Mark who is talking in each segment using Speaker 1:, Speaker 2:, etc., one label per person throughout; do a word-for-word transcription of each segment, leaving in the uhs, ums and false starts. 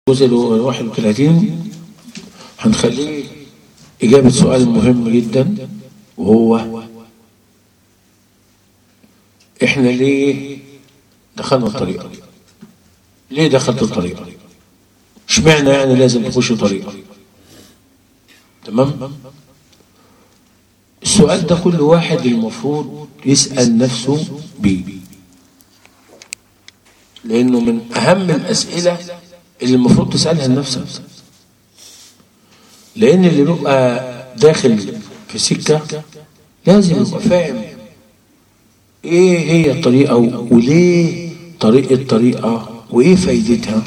Speaker 1: الجزء الواحد وثلاثين هنخليه إجابة سؤال مهم جدا، وهو إحنا ليه دخلنا الطريقة؟ ليه دخلت الطريقة؟ اشمعنى يعني لازم نخش طريقة؟ تمام؟ السؤال ده كل واحد المفروض يسأل نفسه بيه، لأنه من أهم الأسئلة اللي المفروض تسألها لنفسك، لأن اللي بيبقى داخل في سكة لازم يبقى فاهم إيه هي الطريقة وليه طريقة طريقة وإيه فايدتها.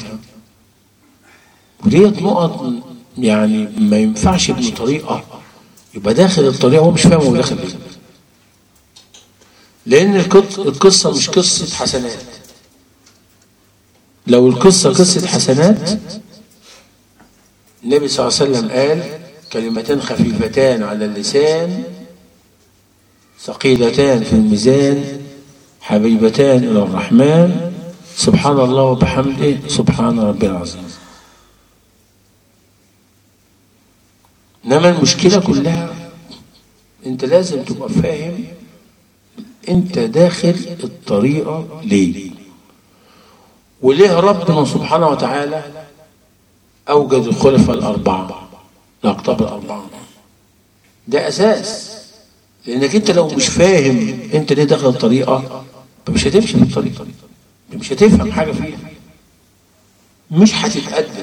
Speaker 1: وديت نقط يعني ما ينفعش ابن طريقة يبقى داخل الطريقة وهو مش فاهم هو داخل إيه، لأن القصة مش قصة حسنات. لو القصة قصة حسنات النبي صلى الله عليه وسلم قال كلمتان خفيفتان على اللسان ثقيلتان في الميزان حبيبتان إلى الرحمن سبحان الله وبحمده سبحان ربي العظيم. إنما المشكلة كلها أنت لازم تبقى فاهم أنت داخل الطريقة ليه، وليه ربنا سبحانه وتعالى أوجد الخلفاء الأربعة الأقطاب الأربعة. ده أساس، لأنك أنت لو مش فاهم أنت ليه داخل الطريقة مش هتمشي في الطريقة، مش هتفهم حاجة فيها، مش هتتقدم.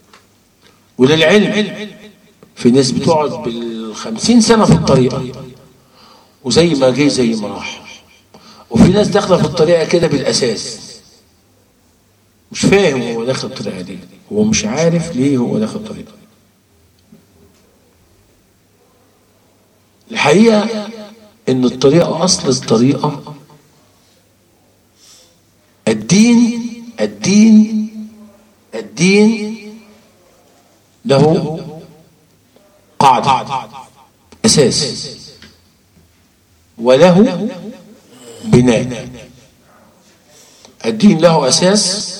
Speaker 1: وللعلم في ناس بتقعد بالخمسين سنة في الطريقة وزي ما جه زي ما راح، وفي ناس داخلة في الطريقة كده بالأساس مش فاهم هو داخل الطريقة دي، هو مش عارف ليه هو داخل الطريقة. الحقيقة ان الطريقة اصل الطريقة الدين الدين الدين له قاعدة اساس وله بناء. الدين له اساس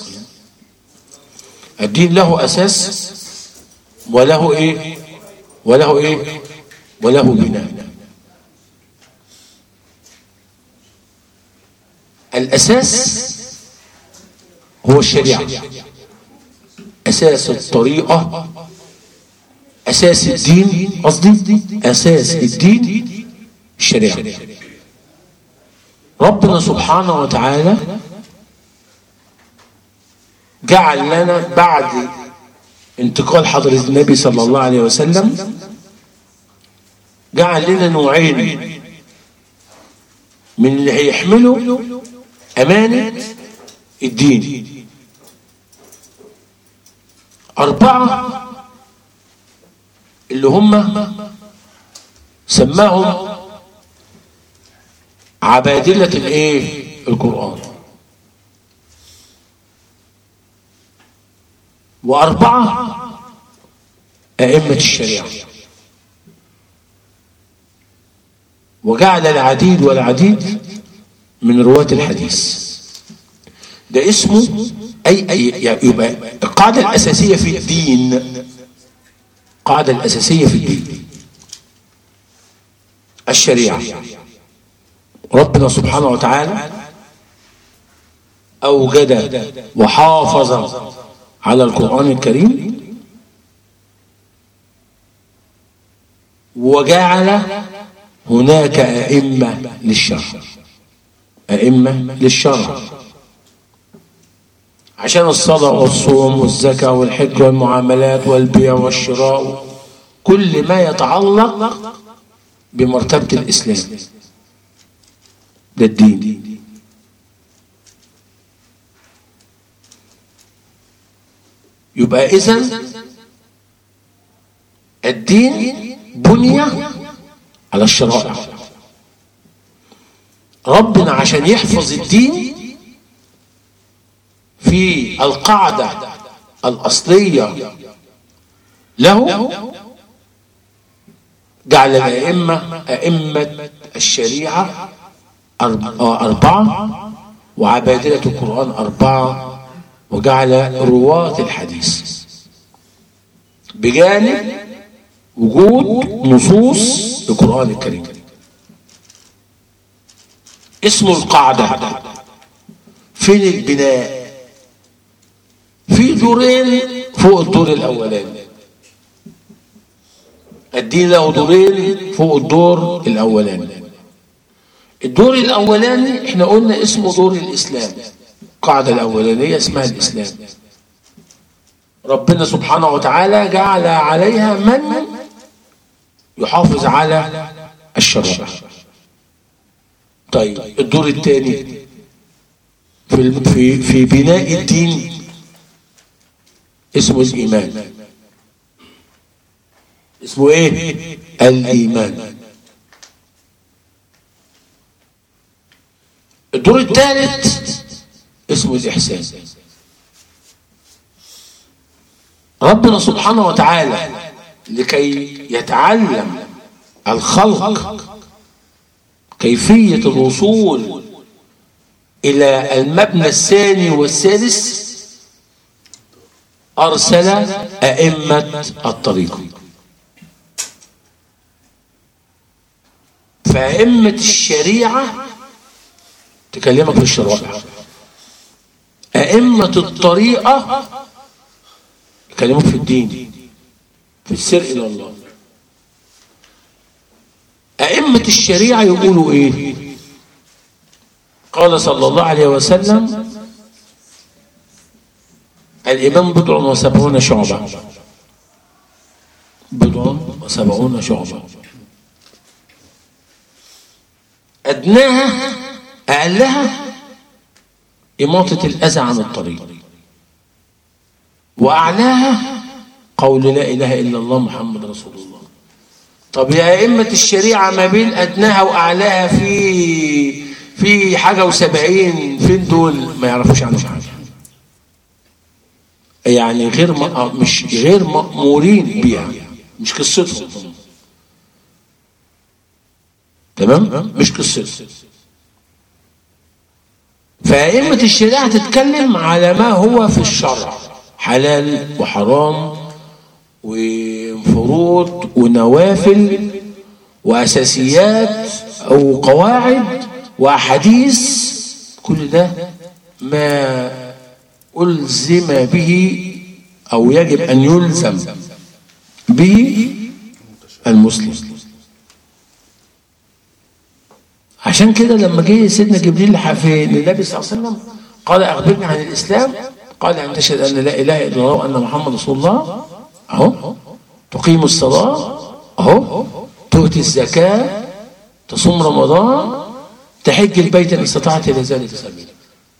Speaker 1: الدين له أساس وله إيه وله إيه وله بناء. الأساس هو الشريعة، أساس الطريقة، أساس الدين، قصدي أساس الدين الشريعة. ربنا سبحانه وتعالى جعل لنا بعد انتقال حضرة النبي صلى الله عليه وسلم جعل لنا نوعين من اللي هيحملوا أمانة الدين. أربعة اللي هم سماهم عبادلة الايه القرآن، وأربعة أئمة الشريعة. وجعل العديد والعديد من رواة الحديث. ده اسمه أي, أي يبقى القاعدة الأساسية في الدين، القاعدة الأساسية في الدين الشريعة. ربنا سبحانه وتعالى أوجد وحافظ على القرآن الكريم، وجعل هناك أئمة للشرع، أئمة للشرع عشان الصلاة والصوم والزكاة والحج والمعاملات والبيع والشراء، كل ما يتعلق بمرتبة الإسلام. ده الدين. يبقى إذن الدين بني على الشرائع. ربنا عشان يحفظ الدين في القاعدة الأصلية له جعل الأئمة أئمة الشريعة أربعة وعبادلة القرآن أربعة، وجعل رواة الحديث بجانب وجود نصوص القرآن الكريم. اسمه القاعدة. فين البناء؟ في دورين فوق الدور الأولاني. الدين له دورين فوق الدور الأولاني. الدور الأولاني احنا قلنا اسمه دور الإسلام. القاعدة الأولانية اسمها الإسلام. ربنا سبحانه وتعالى جعل عليها من يحافظ على الشرع. طيب الدور الثاني في في في بناء الدين اسمه الإيمان. اسمه ايه؟ الإيمان. الدور الثالث اسمه الإحسان. ربنا سبحانه وتعالى لكي يتعلم الخلق كيفية الوصول إلى المبنى الثاني والثالث أرسل أئمة الطريق. فأئمة الشريعة تكلمك في الشرائع، أئمة الطريقة يكلمك في الدين، في السير إلى الله. أئمة الشريعة يقولوا إيه؟ قال صلى الله عليه وسلم: الإمام بضع وسبعون شعبة. بضع وسبعون شعبة. أدناها أقلها إماطة الأذى عن الطريق، وأعلاها قول لا إله إلا الله محمد رسول الله. طب يا أئمة الشريعة ما بين أدناها وأعلاها في في حاجة وسبعين، فين دول؟ ما يعرفوش عنهم حاجة، يعني غير مش غير مأمورين بيها، مش قصتهم. تمام؟ مش قصتهم. فأئمة الشريعة تتكلم على ما هو في الشرع، حلال وحرام وفروض ونوافل وأساسيات أو قواعد وأحاديث. كل ده ما ألزم به أو يجب أن يلزم به المسلم. عشان كده لما جه سيدنا جبريل للنبي صلى الله عليه وسلم قال: أخبرني عن الإسلام. قال: أن تشهد أن لا إله إلا الله وأن محمد رسول الله، أهو، تقيم الصلاة، أهو، تؤتي الزكاة، تصوم رمضان، تحج البيت إن استطعت إلى ذلك سبيلا.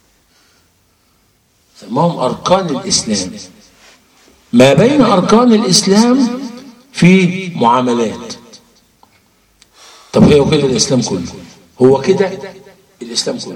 Speaker 1: سماهم أركان الإسلام. ما بين أركان الإسلام في معاملات. طب هي كده الإسلام كله؟ هو كده الإسلام كله.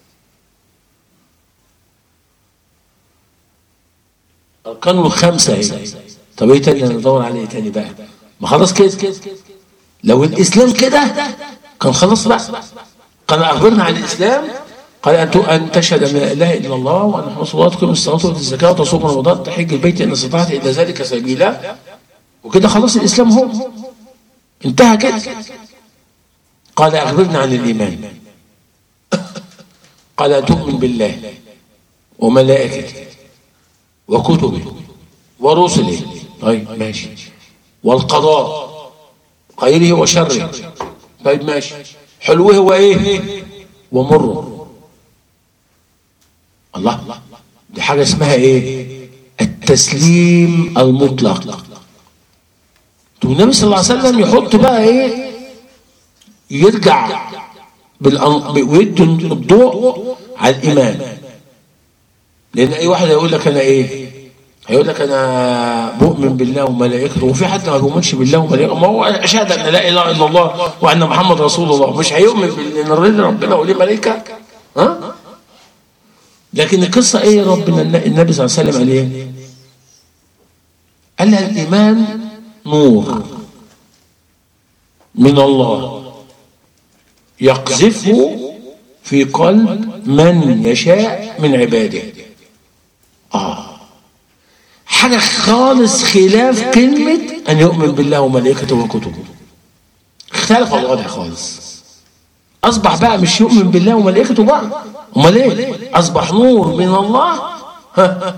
Speaker 1: أركانه الخمسة هي. طب ايه تاني ندور عليه تاني بقى؟ ما خلاص كده. لو الإسلام كده كان خلاص بقى. قال: أخبرنا عن الإسلام. قال: أن تشهد أن لا إله إلا الله وأن محمد رسول الله، تقيم الصلاة وتؤتي الزكاة وتصوم رمضان، تحج البيت إن استطعت إلى ذلك سبيلا. وكده خلاص الإسلام هو انتهى كده. قال: أخبرنا عن الإيمان. قال: أن تؤمن بالله وملائكته وكتبه ورسله. طيب ماشي. والقضاء خيره وشره. طيب ماشي. حلوه وايه ومره. الله، دي حاجة اسمها ايه؟ التسليم المطلق. النبي صلى الله عليه وسلم يحط بقى ايه؟ يرجع ويدي الضوء على الإيمان. لأن أي واحد هيقول لك أنا إيه؟ هيقول لك أنا بؤمن بالله وملائكته، وفي حد ما بيؤمنش بالله وملائكته. ما هو أشهد أن لا إله إلا الله وأن محمد رسول الله، مش هيؤمن بأن ربنا وليه ملائكة؟ ها؟ لكن القصة إيه؟ ربنا النبي صلى الله عليه وسلم قال إيه؟ قال لها الإيمان نور من الله يقذفه في قلب من يشاء من عباده. آه حاجة خالص خلاف كلمة أن يؤمن بالله وملائكته وكتبه. اختلف الوضع خالص. أصبح بقى مش يؤمن بالله وملائكته بقى، أمال إيه؟ أصبح نور من الله ها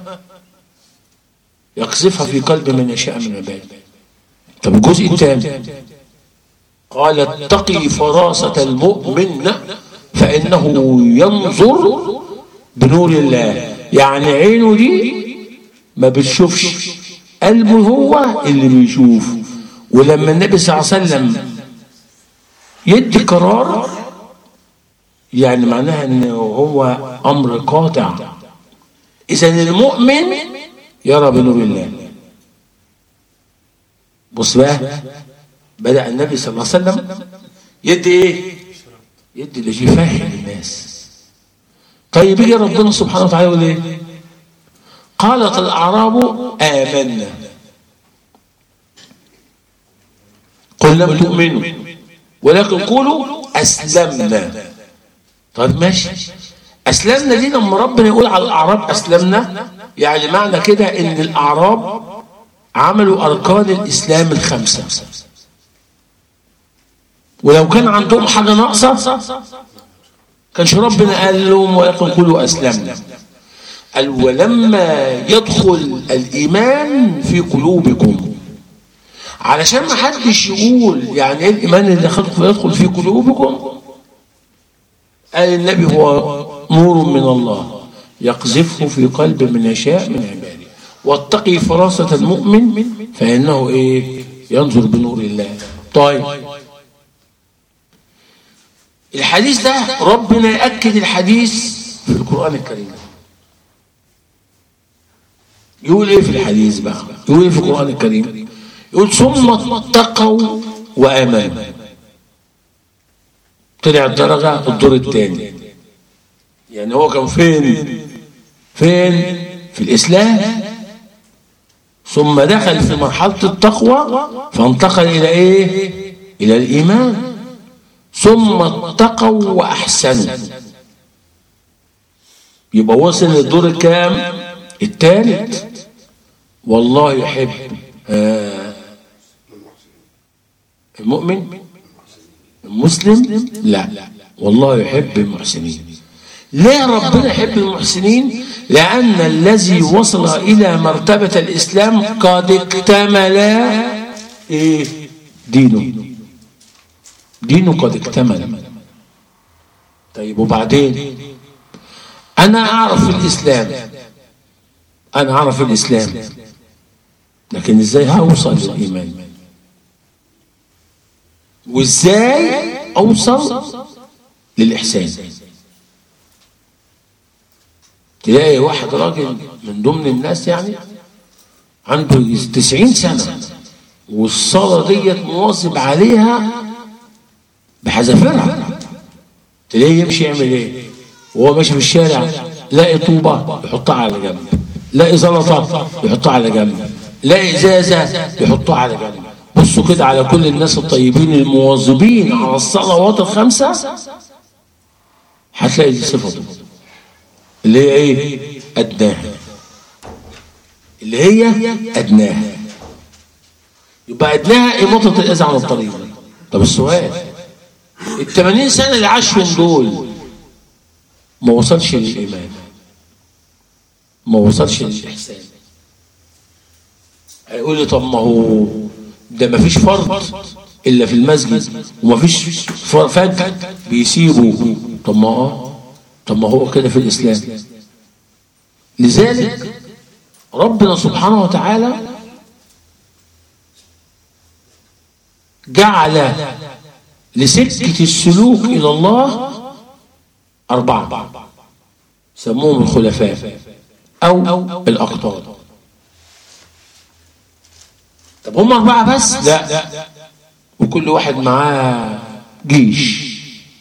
Speaker 1: يقذفها في قلب من يشاء من عباده. طب الجزء الثاني قال اتقي فراسة المؤمن فإنه ينظر بنور الله. يعني عينه دي ما بتشوفش، قلبه هو اللي بيشوف. ولما النبي صلى الله عليه وسلم يدي قرار يعني معناها انه هو امر قاطع. اذا المؤمن يرى بنور الله. بص بقى، بدأ النبي صلى الله عليه وسلم يدي ايه؟ يدي اللي يفهم الناس. طيب يجي ربنا سبحانه وتعالى يقول ايه؟ قالت الاعراب آمنا قل لم تؤمنوا ولكن قولوا اسلمنا. طيب ماشي، اسلمنا دي لما ربنا يقول على الاعراب اسلمنا يعني معنى كده ان الاعراب عملوا اركان الاسلام الخمسه، ولو كان عندهم حاجه ناقصه كانش ربنا قال لهم ولكن قولوا اسلمنا. قال ولما يدخل الايمان في قلوبكم، علشان ما حدش يقول يعني ايه الايمان اللي يدخل في قلوبكم. قال النبي هو نور من الله يقذفه في قلب من يشاء من عباده. واتقي فراسة المؤمن فإنه ايه؟ ينظر بنور الله. طيب الحديث ده ربنا يأكد الحديث في القرآن الكريم. يقول ايه في الحديث بقى؟ يقول ايه في القرآن الكريم؟ يقول ثم اتقوا وآمنوا. طلع الدرجة الدور الثاني. يعني هو كان فين؟ فين؟ في الإسلام، ثم دخل في مرحلة التقوى فانتقل إلى إيه؟ إلى الإيمان. ثم اتقوا وأحسنوا. يبقى وصل للدور الكام؟ الثالث. والله يحب آه المؤمن المسلم؟ لا، والله يحب المحسنين. ليه ربنا يحب المحسنين؟ لأن الذي وصل إلى مرتبة الإسلام قد اكتمل إيه؟ دينه. دينه قد اكتمل. طيب وبعدين أنا أعرف الإسلام، أنا أعرف الإسلام، لكن إزاي هوصل للإيمان؟ وإزاي أوصل للإحسان؟ تلاقي واحد راجل من ضمن الناس يعني عنده تسعين سنة والصلاة ديت مواظب عليها بحذافيرها. تلاقيه يمشي يعمل ايه؟ وهو ماشي في الشارع لاقي طوبة يحطها على جنب، لاقي زلطة يحطها على جنب، لاقي ازازة يحطها على جنب. بصوا كده على كل الناس الطيبين المواظبين على الصلوات الخمسة هتلاقي دي صفته اللي هي ايه؟ أدناها. اللي هي أدناها. يبقى أدناها إماطة الأذى عن الطريق. طب السؤال، الثمانين سنة اللي عاشهم دول ما وصلش للإيمان، ما وصلش للإحسان. هيقول لي طب ما هو ده ما فيش فرض إلا في المسجد وما فيش فجر بيسيبه. طب ما اه طب ما هو كده في الإسلام. لذلك ربنا سبحانه وتعالى جعل لسكة السلوك إلى الله أربعة سموهم الخلفاء أو الأقطار. طب هم أربعة بس؟ لا، وكل واحد معاه جيش.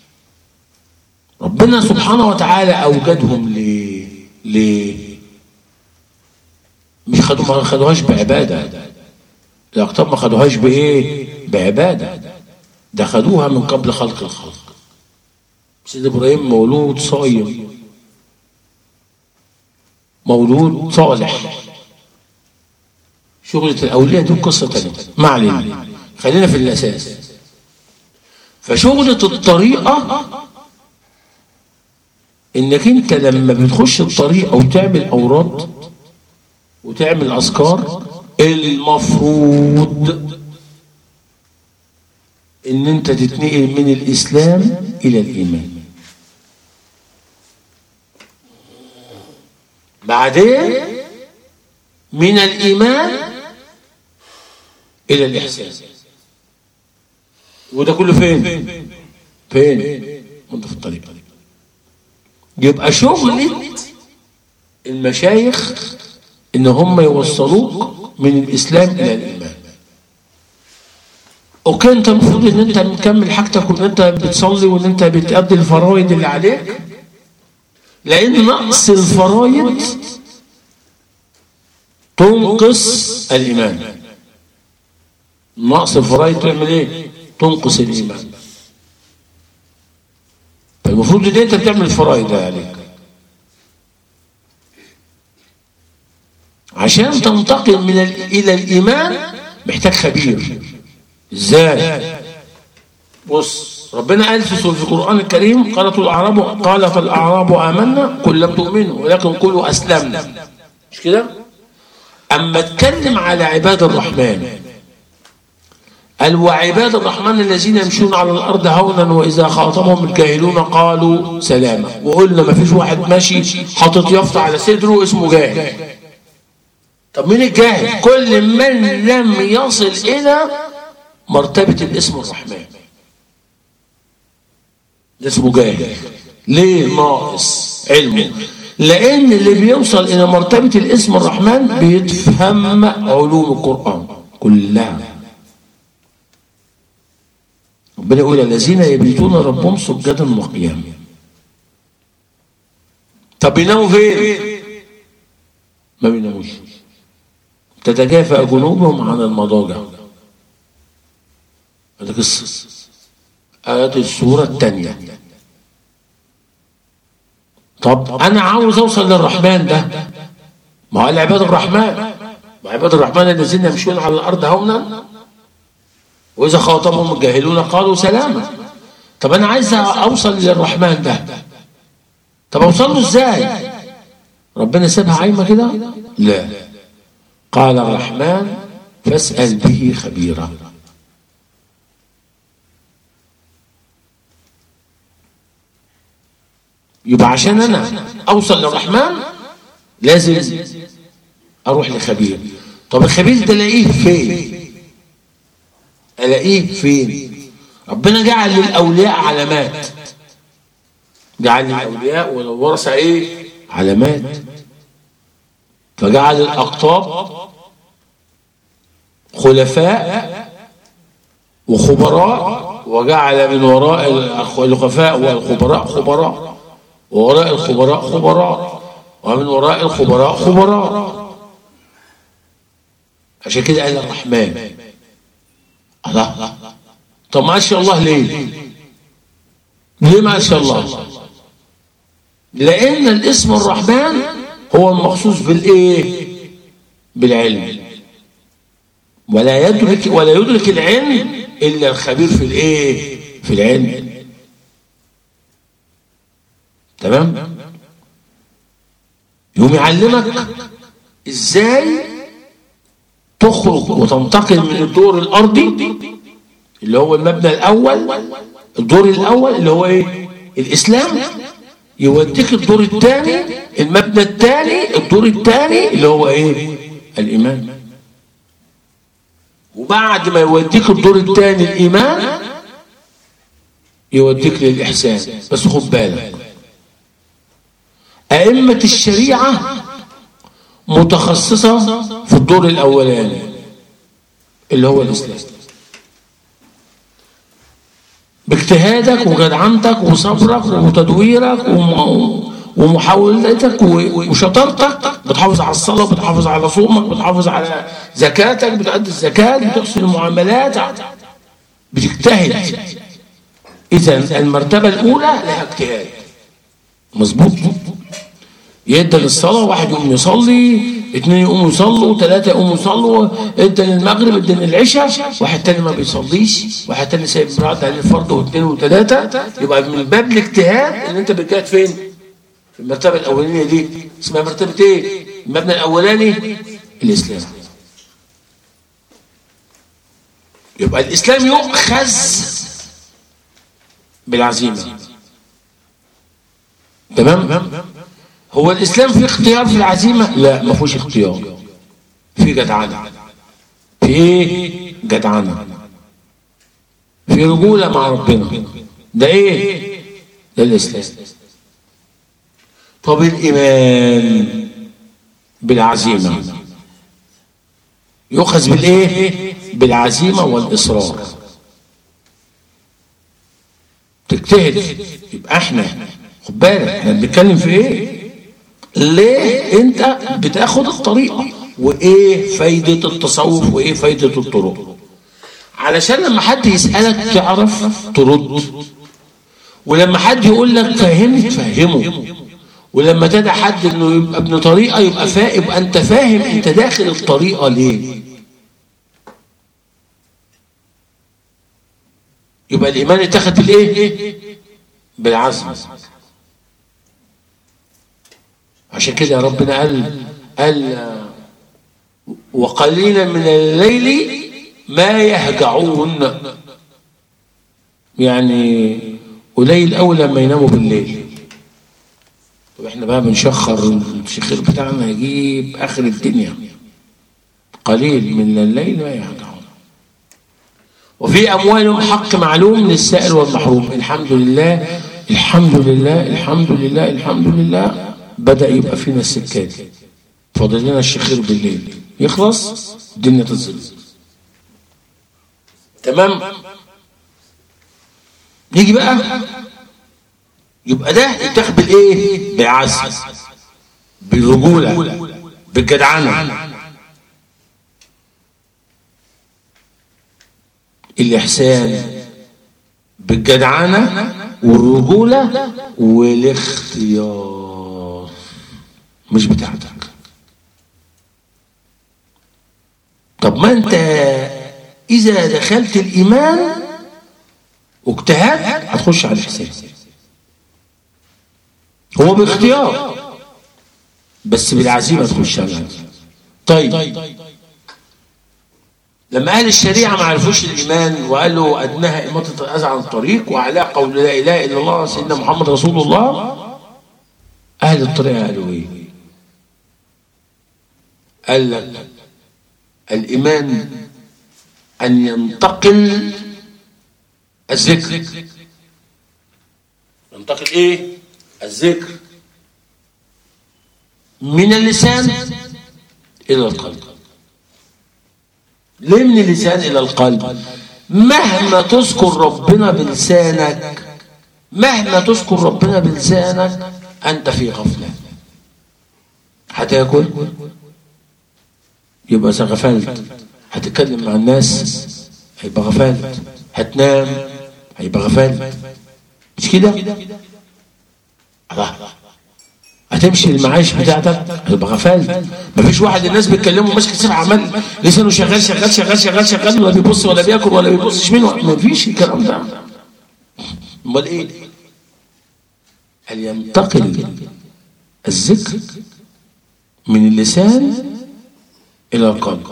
Speaker 1: ربنا سبحانه وتعالى أوجدهم ليه؟ ليه؟ مش خدوا ما خدوهاش بعبادة. الأقطاب ما خدوهاش بإيه؟ بعبادة. ده خدوها من قبل خلق الخلق. سيد إبراهيم مولود صايم، مولود صالح، شغلة الأولياء دي قصة تانية، ما علينا، خلينا في الأساس. فشغلة الطريقة إنك أنت لما بتخش الطريقة وتعمل أوراد وتعمل أذكار، المفروض إن أنت تتنقل من الإسلام إلى الإيمان، بعدين من الإيمان إلى الإحسان. وده كله فين؟ فين؟ وانت في الطريق. يبقى شغلة المشايخ إن هم يوصلوك من الإسلام إلى الإيمان. أوكي، أنت المفروض إن أنت مكمل حاجتك وإن أنت بتصلي وإن أنت بتأدي الفرائض اللي عليك، لأن نقص الفرائض تنقص الإيمان. نقص الفرائض تعمل إيه؟ تنقص الإيمان. فالمفروض إن أنت بتعمل الفرائض عليك عشان تنتقل من إلى الإيمان. محتاج خبير. إزاي؟ بص، ربنا قال في سورة القرآن الكريم: قالت الأعراب قالت الأعراب آمنا قل لم تؤمنوا ولكن قولوا أسلمنا. مش كده؟ أما اتكلم على عباد الرحمن قال: وعباد الرحمن الذين يمشون على الأرض هونا وإذا خاطبهم الجاهلون قالوا سلاما. وقلنا ما فيش واحد ماشي حاطط يافطة على صدره اسمه جاهل. طب مين الجاهل؟ كل من لم يصل إلى مرتبة الاسم الرحمن ده اسمه جاهل. ليه؟ ناقص علمه. لأن اللي بيوصل إلى مرتبة الاسم الرحمن بيتفهم علوم القرآن كلها. ربنا يقول: الذين يبيتون ربهم سجدا وقياما. طب بيناموا فين؟ ما بيناموش. تتجافى جنوبهم عن المضاجع. هذه قصة آيات السورة الثانية. طب أنا عاوز أوصل للرحمن ده، ما هو عباد الرحمن، ما عباد الرحمن الذين يمشون على الأرض هونا وإذا خاطبهم الجاهلون قالوا سلاما. طب أنا عايز أوصل للرحمن ده، طب أوصل له إزاي؟ ربنا سابها عايمة كده؟ لا، قال الرحمن: فاسأل به خبيرا. يبقى عشان أنا أوصل للرحمن لازم أروح لخبير. طب الخبير ده ألاقيه فين؟ ألاقيه فين؟ ربنا جعل للأولياء علامات، جعل للأولياء والورثة إيه؟ علامات. فجعل الأقطاب خلفاء وخبراء، وجعل من وراء الخلفاء والخبراء خبراء، ووراء الخبراء خبراء، ومن وراء الخبراء خبراء. عشان كده قال الرحمن. الله، طب ما شاء الله ليه؟ ليه ما شاء الله؟ لأن الاسم الرحمن هو المخصوص بالإيه؟ بالعلم. ولا يدرك ولا يدرك العلم إلا الخبير في الإيه؟ في العلم. تمام؟ يوم يعلمك إزاي تخرج وتنتقل من الدور الأرضي اللي هو المبنى الأول، الدور الأول اللي هو إيه؟ الإسلام، يوديك الدور الثاني، المبنى الثاني، الدور الثاني اللي هو إيه؟ الإيمان. وبعد ما يوديك الدور الثاني الإيمان يوديك للإحسان. بس خد بالك، أئمة الشريعة متخصصة في الدور الأولاني اللي هو الإسلام، باجتهادك وجدعنتك وصبرك وتدويرك ومحاولتك وشطارتك بتحافظ على الصلاة، بتحافظ على صومك، بتحافظ على زكاتك، بتؤدي الزكاة، بتحسن المعاملات، بتجتهد. إذا المرتبة الأولى لها اجتهاد. مظبوط؟ يدى للصلاة، واحد يقوم يصلي اتنين يقوموا يصلوا، ثلاثة يقوموا يصلوا، ادى للمغرب، ادى للعشاء، واحد تاني ما بيصليش، واحد تاني سايب مراد عليه الفرض واثنين وثلاثة. يبقى من باب الاجتهاد ان انت بتجتهد فين؟ في المرتبة الأولانية دي اسمها مرتبة ايه؟ المبنى الأولاني الإسلام. يبقى الإسلام يؤخذ بالعزيمة. تمام؟ هو الإسلام فيه اختيار في العزيمة؟ لا، ما فيهوش اختيار، في جدعنة، في ايه؟ جدعنة، في رجولة مع ربنا. ده ايه؟ ده الإسلام. طب الإيمان بالعزيمة يؤخذ بالايه؟ بالعزيمة والإصرار. تجتهد. يبقى احنا خد بالك احنا بنتكلم في ايه؟ ليه انت بتاخد الطريقة، وايه فايدة التصوف، وايه فايدة الطرق، علشان لما حد يسألك تعرف ترد، ولما حد يقول لك فهمني تفهمه، ولما تدع حد انه يبقى ابن طريقة يبقى فاهم، يبقى انت فاهم انت داخل الطريقة ليه. يبقى الايمان اتخذ بالايه؟ بالعزم. عشان كده ربنا قال قال وقليلا من الليل ما يهجعون، يعني قليل قوي لما يناموا بالليل. طب احنا بقى بنشخر، الشخير بتاعنا يجيب اخر الدنيا. قليل من الليل ما يهجعون وفي اموالهم حق معلوم للسائل والمحروم. الحمد لله الحمد لله الحمد لله الحمد لله بدأ يبقى فينا السكات، فاضل لنا الشخير بالليل يخلص الدنيا تنزل. تمام. نيجي بقى يبقى ده يتاخد بالايه؟ بالعزم، بالرجوله، بالجدعنه. الإحسان بالجدعنة والرجولة والاختيار، مش بتاعتك. طب ما انت إذا دخلت الإيمان واجتهدت هتخش على الإحسان، هو باختيار بس بالعزيمة تخش على الإحسان. طيب لما أهل الشريعة ما عرفوش الإيمان وقالوا أدناها إماطة الأذى عن الطريق وعلى قول لا إله إلا الله سيدنا محمد رسول الله، أهل الطريق قالوا إيه؟ قال لك الإيمان أن ينتقل الذكر. ينتقل إيه؟ الذكر من اللسان إلى القلب. ليه من اللسان إلى القلب؟ مهما تذكر ربنا بلسانك، مهما تذكر ربنا بلسانك أنت في غفلة. هتاكل يبقى غفلت، هتتكلم مع الناس هيبقى غفلت، هتنام هيبقى غفلت، مش كده؟ الله، هتمشي المعاش بتاعتك هتبقى غفلت. مفيش واحد الناس بيتكلموا ماسك سبع عمال لسانه شغال شغال شغال شغال شغال ولا بيبص ولا بياكل ولا بيبصش منه، مفيش الكلام ده. امال ايه؟ هل ينتقل الذكر من اللسان الى القلب،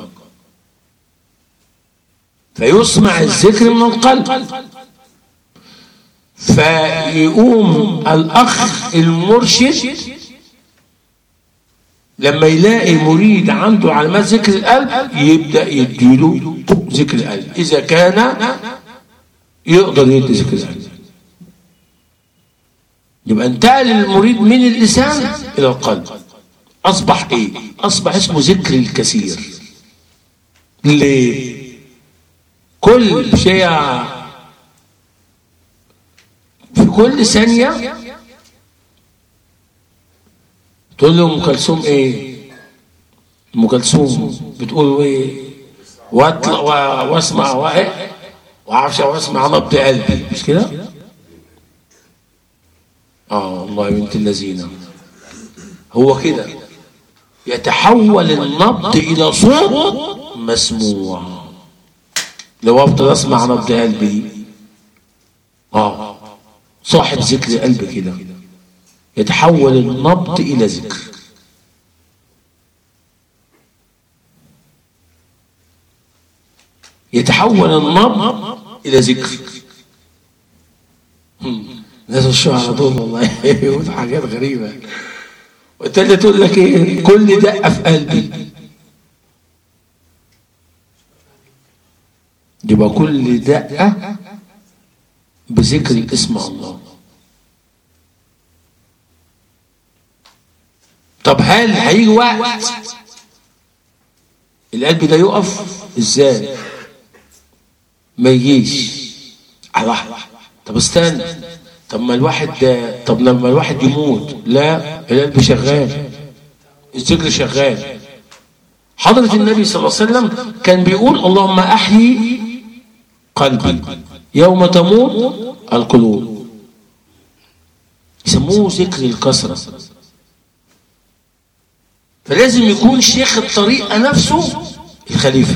Speaker 1: فيسمع الذكر من القلب، فيقوم الاخ المرشد لما يلاقي مريد عنده علامات ذكر القلب يبدأ يديله ذكر القلب إذا كان يقدر يدي ذكر القلب. يبقى انتقل المريد من اللسان إلى القلب، أصبح إيه؟ أصبح اسمه ذكر الكثير. ليه؟ كل شيء في كل ثانية تقول له ام كلثوم ايه؟ ام كلثوم بتقول ايه؟ واطلع واسمع وايه؟ وعارفش واسمع نبض قلبي، مش كده؟ اه والله يا بنت اللذينه، هو كده. يتحول النبض الى صوت مسموع. لو افضل اسمع نبض قلبي، اه صاحب ذكر قلب كده، يتحول النبض الى ذكر. يتحول النبض الى ذكر. ناس الشعراء دول والله يقول حاجات غريبه. والتالتة تقول لك ايه؟ كل دقه في قلبي. يبقى كل دقه بذكر اسم الله. طب هل هيجي وقت القلب ده يقف؟ ازاي؟ ما يجيش. الله، طب استنى، طب ما الواحد ده، طب لما الواحد يموت، لا القلب شغال، الذكر شغال. حضرة النبي صلى الله عليه وسلم كان بيقول اللهم احيي قلبي يوم تموت القلوب. يسموه ذكر الكسرة. فلازم يكون شيخ الطريقة نفسه الخليفة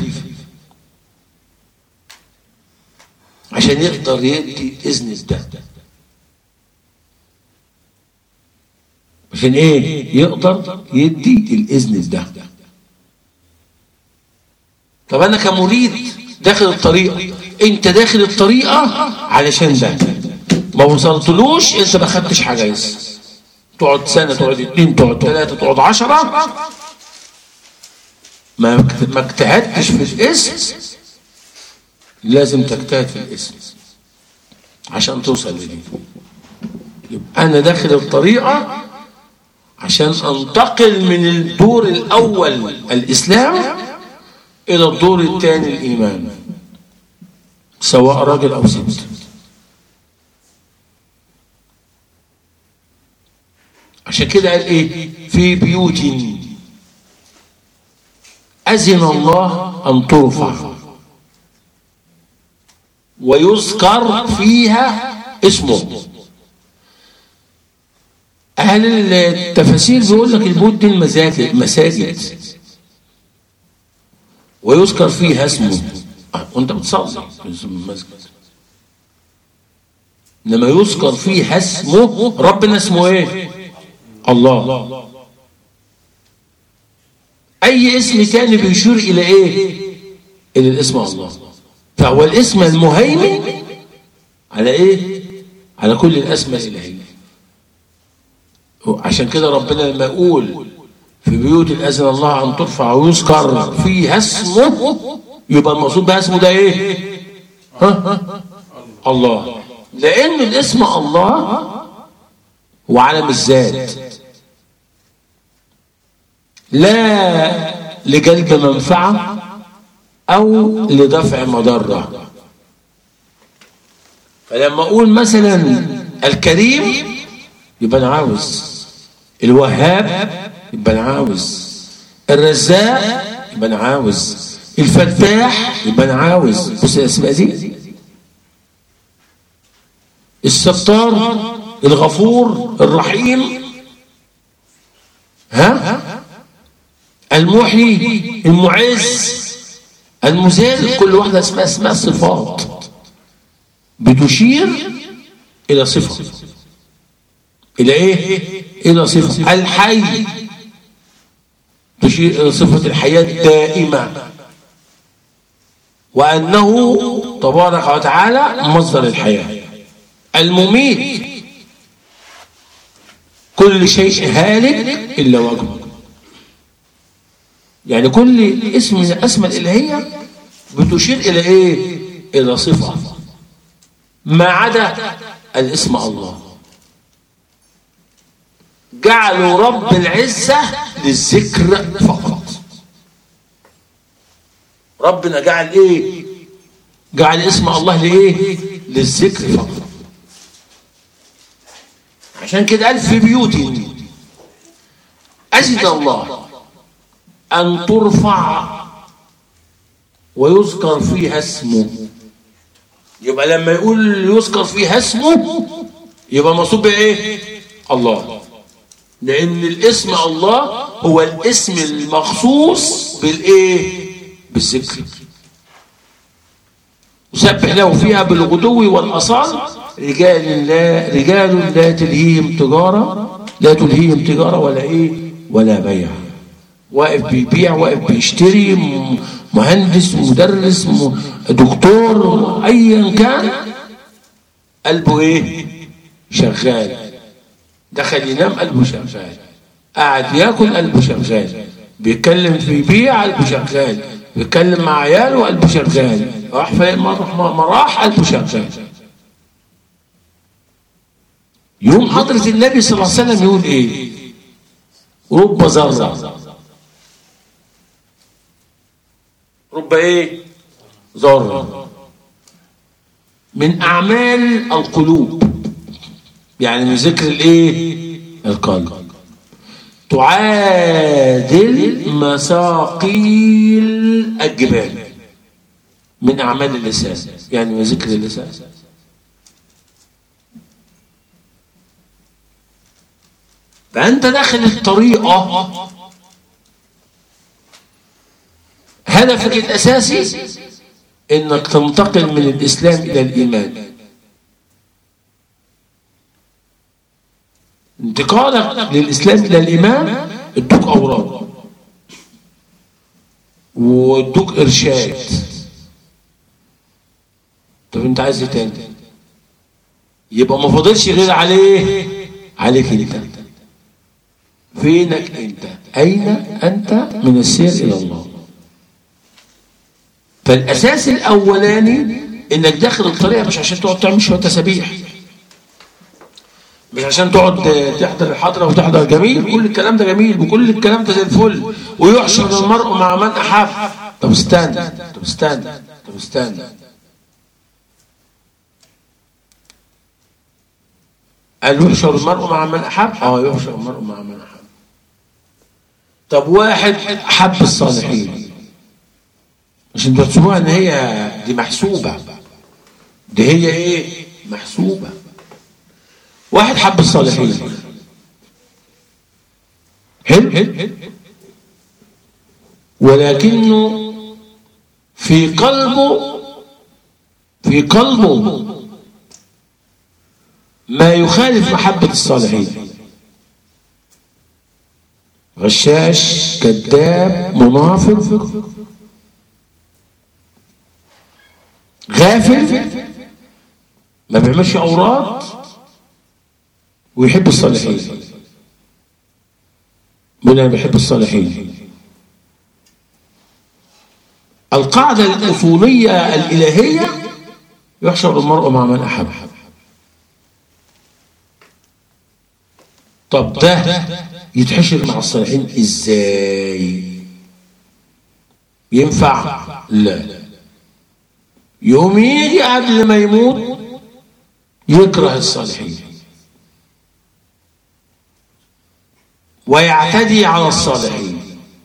Speaker 1: عشان يقدر يدي إذن ده. عشان ايه؟ يقدر يدي الإذن ده. طب أنا كمريد داخل الطريقة، أنت داخل الطريقة علشان ده، ما وصلتلوش أنت ما خدتش حاجة لسه. تقعد سنة، تقعد اتنين، تقعد ثلاثة، تقعد عشرة، ما ما اجتهدتش في الاسم. لازم تجتهد في الاسم عشان توصل لدي. يبقى أنا داخل الطريقة عشان أنتقل من الدور الأول الإسلام إلى الدور الثاني الإيمان، سواء راجل أو ست. عشان كده قال إيه؟ في بيوت أذن الله أن ترفع ويذكر فيها اسمه. أهل التفاسير بيقول لك البيوت دي المساجد، ويذكر فيها اسمه. وانت بتصلي في المسجد، لما يذكر فيها اسمه، ربنا اسمه ايه؟ الله. اي اسم تاني بيشير الى ايه؟ الى الاسم الله. فهو الاسم المهيمن على ايه؟ على كل الاسماء الالهيه. عشان كده ربنا لما يقول في بيوت اذن الله ان ترفع ويذكر فيها اسمه، يبقى المقصود بها اسمه ده ايه؟ ها؟ الله. لان الاسم الله هو علم الذات، لا لجلب منفعه او لدفع مضره. فلما اقول مثلا الكريم يبقى انا عاوز، الوهاب يبقى انا عاوز، الرزاق يبقى انا عاوز، الفتاح يبقى انا عاوز. بص الاسماء دي: الستار، الغفور، الرحيم، ها، المحيي، المعز، المذل. كل واحده اسمها اسماء صفات بتشير الى صفه، الى ايه؟ الى صفه. الحي تشير الى صفه الحياه الدائمه، وانه تبارك وتعالى مصدر الحياه. المميت كل شيء هالك الا وجهه. يعني كل اسم من الاسماء الالهيه بتشير الى ايه؟ الى صفه، ما عدا الاسم الله. جعلوا رب العزه للذكر فقط. ربنا جعل ايه؟ جعل اسم الله لايه؟ للذكر فقط. عشان كده قال في بيوت أذن الله أن ترفع ويذكر فيها اسمه. يبقى لما يقول يذكر فيها اسمه يبقى مقصود بايه؟ الله. لأن الاسم الله هو الاسم المخصوص بالإيه؟ بالذكر. وسبح له فيها بالغدو والأصال رجال لا رجال لا تلهيهم تجارة لا تلهيهم تجارة ولا إيه؟ ولا بيع. واقف بيبيع، واقف بيشتري، مهندس، مدرس، دكتور، أيا كان، قلبه إيه؟ شغال. دخل ينام قلبه شغال، قاعد ياكل قلبه شغال، بيتكلم في بيع قلبه شغال، بيتكلم مع عياله قلبه شغال، راح فين مراح قلبه شغال. يوم حضرة النبي صلى الله عليه وسلم يقول ايه؟ رب ذرة، رب ايه؟ ذرة من اعمال القلوب، يعني من ذكر الايه؟ القلب، تعادل مثاقيل الجبال من اعمال اللسان، يعني من ذكر اللسان. فانت داخل الطريقه هدفك الاساسي انك تنتقل من الاسلام الى الايمان. انتقالك للإسلام إلى الإيمان ادوك أوراق وادوك إرشاد. طب أنت عايز إيه تاني؟ يبقى ما فاضلش غير عليه عليك أنت. فينك أنت؟ أين أنت من السير إلى الله؟ فالأساس الأولاني إنك داخل الطريقة مش عشان تقعد تعمل شوية تسابيح، مش عشان تقعد تحضر الحضرة وتحضر جميل، كل الكلام ده جميل وكل الكلام ده زي الفل، ويحشر المرء مع من أحب. طب استنى طب استنى طب استنى قال يحشر المرء مع من أحب؟ اه يحشر المرء مع من أحب. طب واحد أحب الصالحين، مش انتوا تحسبوها ان هي دي محسوبة، دي هي ايه؟ محسوبة. واحد حب الصالحين حلو، ولكنه في قلبه في قلبه ما يخالف محبة الصالحين، غشاش، كذاب، منافق، غافل، ما بيعملش أوراد ويحب الصالحين. من أنا بحب الصالحين. القاعدة الأصولية الإلهية يحشر المرء مع من أحب. طب ده يتحشر مع الصالحين إزاي؟ ينفع؟ لا. يوم يجي قبل ما يموت يكره الصالحين ويعتدي على الصالحين،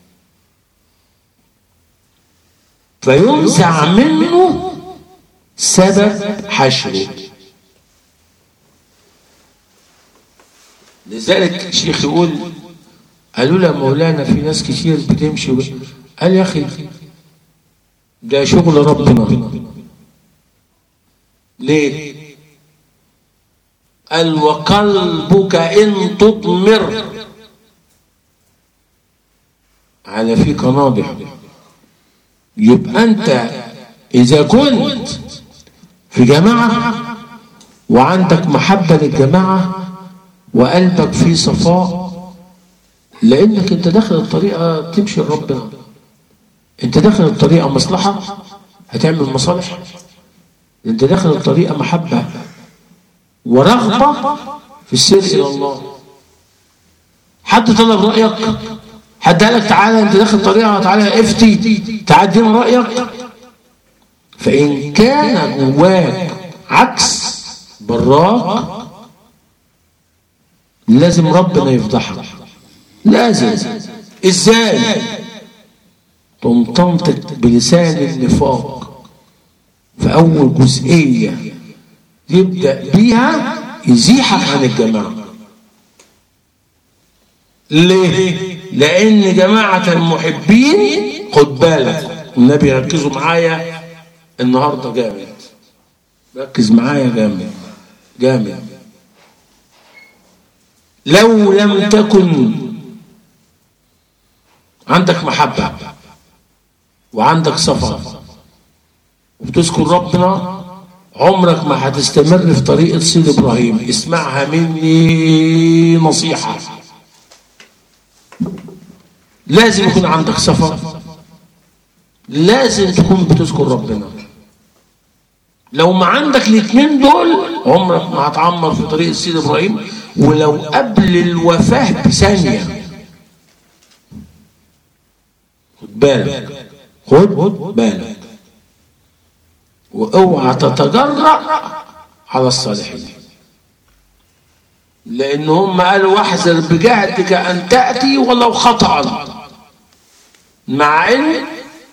Speaker 1: فينزع منه سبب حشره. لذلك الشيخ يقول قالوا له مولانا في ناس كتير بتمشي، قال يا أخي ده شغل ربنا. ليه؟ قال وقلبك إن تضمر على فيك ناضح. يبقى أنت إذا كنت في جماعة وعندك محبة للجماعة وقلبك فيه صفاء، لأنك أنت داخل الطريقة تمشي لربنا، أنت داخل الطريقة مصلحة هتعمل مصالح، أنت داخل الطريقة محبة ورغبة في السير إلى الله. حد طلب رأيك؟ حد قالك تعالى أنت داخل طريقة تعالى افتي تعال ادينا رأيك؟ فإن كان جواك عكس براك لازم ربنا يفضحك. لازم. ازاي؟ تقوم تنطق بلسان النفاق في أول جزئية يبدأ بيها يزيحك عن الجماعة. ليه؟ لأن جماعة المحبين، خد بالك النبي، ركزوا معايا النهارده جامد، ركز معايا جامد جامد. لو لم تكن عندك محبة وعندك صفا وبتذكر ربنا، عمرك ما هتستمر في طريقة سيد إبراهيم. اسمعها مني نصيحة، لازم يكون عندك صفا، لازم تكون بتذكر ربنا. لو ما عندك الاثنين دول عمرك ما هتعمر في طريق سيد إبراهيم، ولو قبل الوفاة بثانية. خد بالك، خد بالك، واوعى تتجرأ على الصالحين، لأن هم قالوا واحذر بجهدك أن تأتي ولو خطأ. مع أن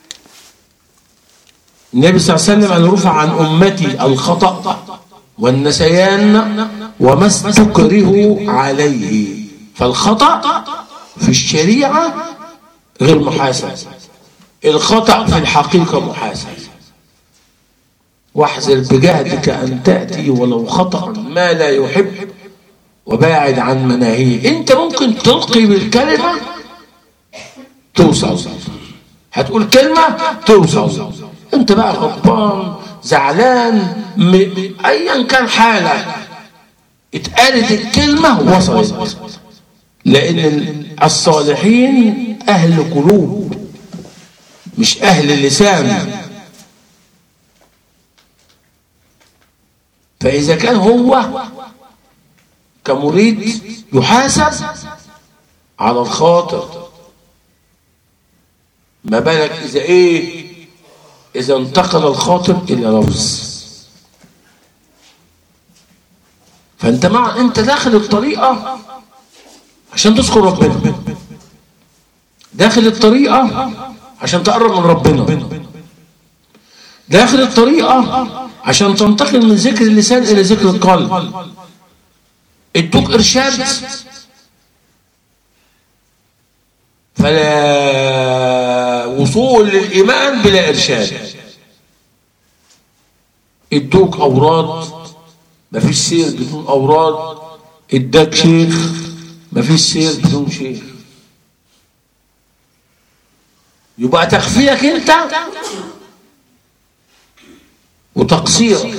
Speaker 1: النبي صلى الله عليه وسلم قال رفع عن أمتي الخطأ والنسيان وما استكرهوا عليه. فالخطأ في الشريعة غير محاسب، الخطأ في الحقيقة محاسب. واحذر بجهدك أن تأتي ولو خطأ ما لا يحب وباعد عن مناهيه. انت ممكن تلقي بالكلمة توصل، هتقول كلمة توصل، انت بقى غضبان زعلان م... ايا كان حالك، اتقالت الكلمة وصلت. لأن الصالحين أهل قلوب مش أهل لسان. فإذا كان هو كمريد يحاسب على الخاطر، ما بالك إذا إيه إذا انتقل الخاطر إلى لفظ. فأنت مع أنت داخل الطريقة عشان تذكر ربنا، داخل الطريقة عشان تقرب من ربنا، داخل الطريقة عشان تنتقل من ذكر اللسان إلى ذكر القلب. ادوك إرشاد فلا وصول للإيمان بلا إرشاد. ادوك أوراد مفيش سير بدون أوراد، اداك شيخ مفيش سير بدون شيخ. يبقى تخفيك انت وتقصيرك.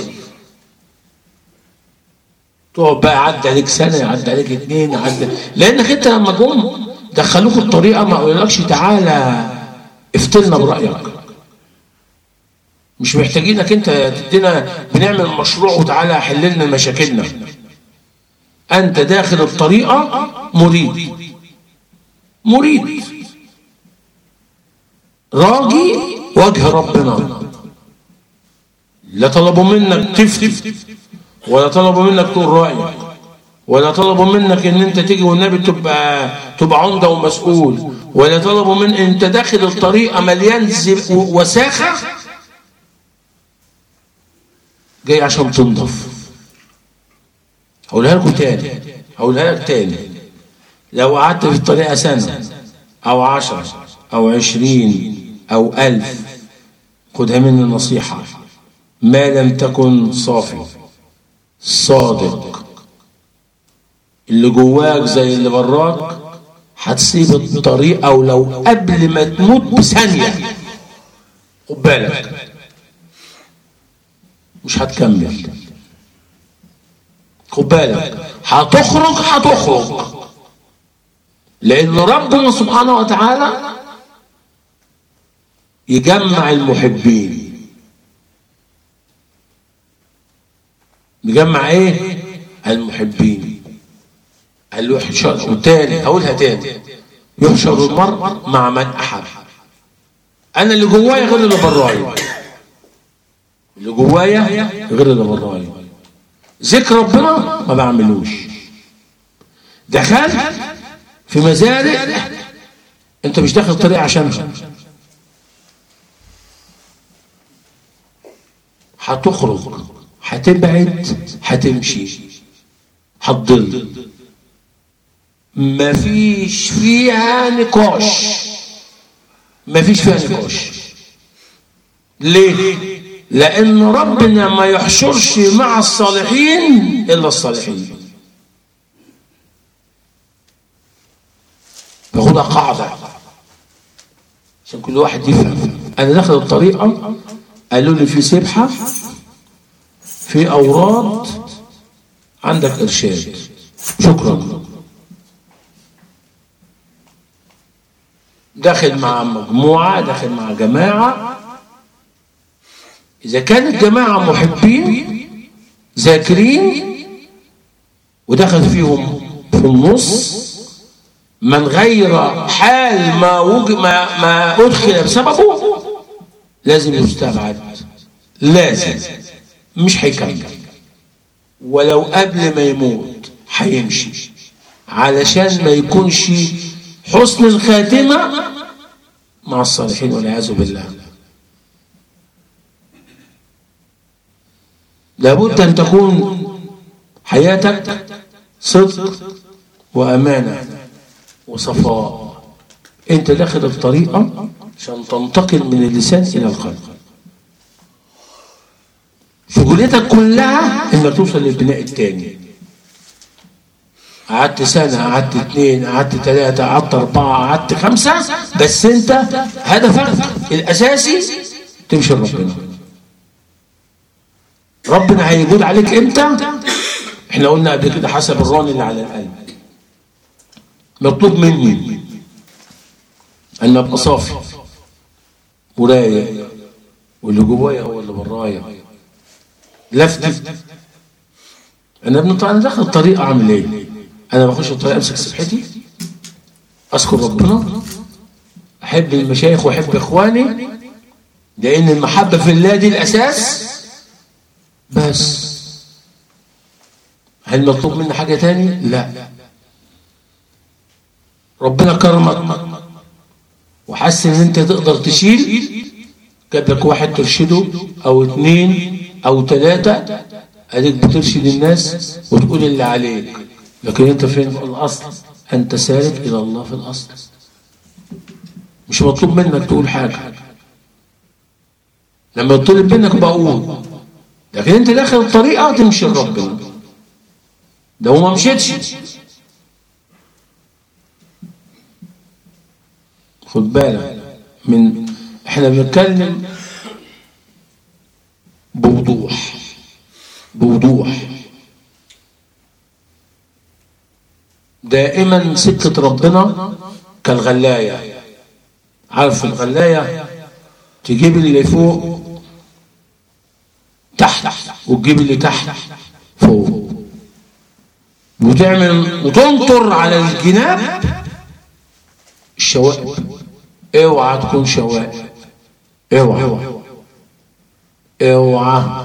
Speaker 1: تقعد بقى عدى عليك سنه، عدى عليك اتنين، عدى، لانك انت لما جم دخلوك الطريقه ما قالولكش تعالى افتلنا برايك. مش محتاجينك انت تدينا بنعمل مشروع وتعالى حل لنا مشاكلنا. انت داخل الطريقه مريد، مريد راجي وجه ربنا. لا طلبوا منك تفتي، ولا طلبوا منك تقول رأيك، ولا طلبوا منك ان انت تيجي والنبي تبقى تبقى عمده ومسؤول، ولا طلبوا من انت داخل الطريقه مليان وساخه جاي عشان تنضف. هقولها لكم تاني، هقولها لك تاني. لو قعدت في الطريقه سنه او عشرة او عشرين او الف، خدها مني النصيحه، ما لم تكن صافي صادق اللي جواك زي اللي براك، هتسيب الطريقه ولو قبل ما تموت بثانيه. خد بالك مش هتكمل. خد بالك هتخرج هتخرج لأن ربنا سبحانه وتعالى يجمع المحبين. يجمع ايه؟ المحبين. قال له يحشر، وتاني اقولها تاني، يحشر المرء مع من احب. انا اللي جوايا غير اللي برايا، اللي جوايا غير اللي برايا. ذكر ربنا ما بعملوش. دخلت في مزارع انت مش داخل الطريق عشانها، هتخرج هتبعد هتمشي هتضل. مفيش فيها نقاش، مفيش فيها نقاش. ليه؟ لأن ربنا ما يحشرش مع الصالحين إلا الصالحين. فخدها قاعدة عشان كل واحد يفهم. أنا داخل الطريقة قالوا لي في سبحة، في أوراد، عندك إرشاد، شكرا. داخل مع مجموعة، داخل مع جماعة. إذا كانت جماعة محبين ذاكرين ودخل فيهم في النص من غير حال ما وج... ما ما أدخل بسببه لازم يستبعد، لازم، مش هيكمل ولو قبل ما يموت هيمشي، علشان ما يكونش حسن الخاتمة مع الصالحين والعياذ بالله. لابد أن تكون حياتك صدق وأمانة وصفاء. أنت داخل الطريقة عشان تنتقل من اللسان إلى القلب. شغلتك كلها إنك توصل للبناء التاني. قعدت سنة، قعدت اتنين، قعدت تلاتة، قعدت أربعة، قعدت خمسة، بس أنت هدفك الأساسي تمشي لربنا. ربنا هيجود عليك امتى؟ احنا قلنا قبل كده حسب الران اللي على القلب. مطلوب مني ان ابقى صافي ورايق، واللي جوايا هو اللي برايا. لفتي انا ابن انا داخل الطريق اعمل ايه؟ انا بخش الطريق امسك سبحتي، اذكر ربنا، احب المشايخ واحب اخواني، لان المحبه في الله دي الاساس. بس هل مطلوب مني حاجة تاني؟ لا. ربنا كرمك وحس ان انت تقدر تشيل، جاب لك واحد ترشده او اتنين او تلاتة، اديك بترشد الناس وتقول اللي عليك، لكن انت فين في الاصل؟ انت سالك الى الله في الاصل. مش مطلوب منك تقول حاجة، لما يطلب منك بقول، لكن انت داخل الطريقه تمشي لربنا. ده هو ما مشيتش. خد بالك من احنا بنتكلم بوضوح بوضوح. دائما سكه ربنا كالغلايه. عارف الغلايه تجيب اللي فوق تحت وتجيب اللي تحت فوق، وتعمل وتنطر على الجناب الشوائب. اوعى تكون شوائب، اوعى اوعى.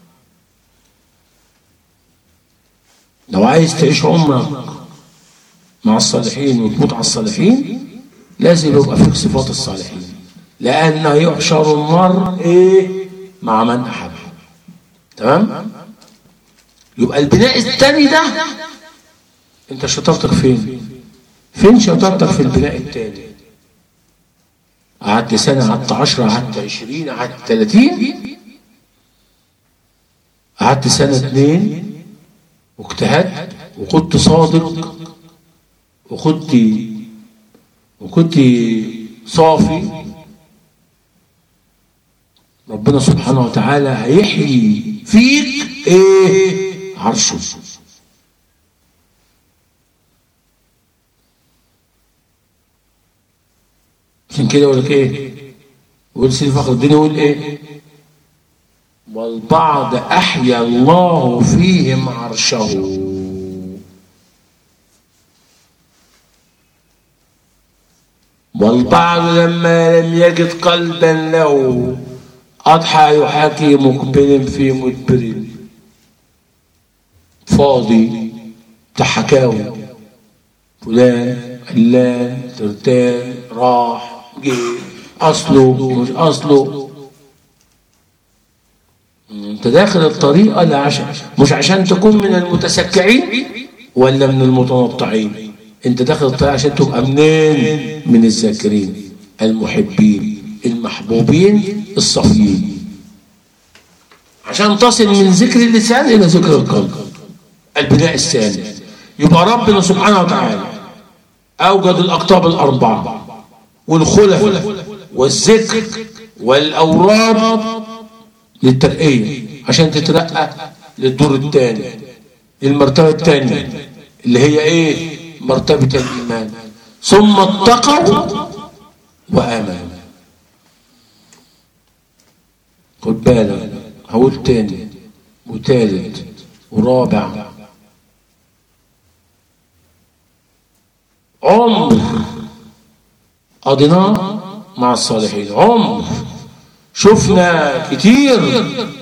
Speaker 1: لو عايز تعيش عمرك مع الصالحين وتموت على الصالحين لازم يبقى فيك صفات الصالحين، لأن يحشر المرء ايه مع من أحب. تمام؟ يبقى البناء الثاني ده انت شطارتك فين؟ فين شطارتك في البناء الثاني؟ قعدت سنة، قعدت عشرة، قعدت عشرين، قعدت ثلاثين، قعدت سنة اتنين واجتهدت وكنت صادق وكنت وكنت صافي، ربنا سبحانه وتعالى هيحيي فيك ايه؟ عرشه. عشان كده يقول لك ايه؟ يقول سيدي فخر الدين يقول ايه؟ والبعض احيا الله فيهم عرشه. والبعض لما لم يجد قلبا له أضحى يحاكي مقبل في مدبر، فاضي تحكاوي، فلان علان ترتان راح جه، أصله مش أصله. أنت داخل الطريقة لا عشان مش عشان تكون من المتسكعين ولا من المتنطعين، انت داخل الطريق عشان تبقى منين؟ من الذاكرين المحبين المحبوبين الصافيين، عشان تصل من ذكر اللسان الى ذكر القلب. البناء الثاني يبقى ربنا سبحانه وتعالى اوجد الاقطاب الاربعه والخلف والذكر والاوراد للترقيه، عشان تترقى للدور الثاني، للمرتبه الثانيه اللي هي ايه؟ مرتبه الايمان. ثم اتقوا وامنوا. خد بالك، هقول تاني وتالت ورابع. عمر قضيناه مع الصالحين، عمر شفنا كتير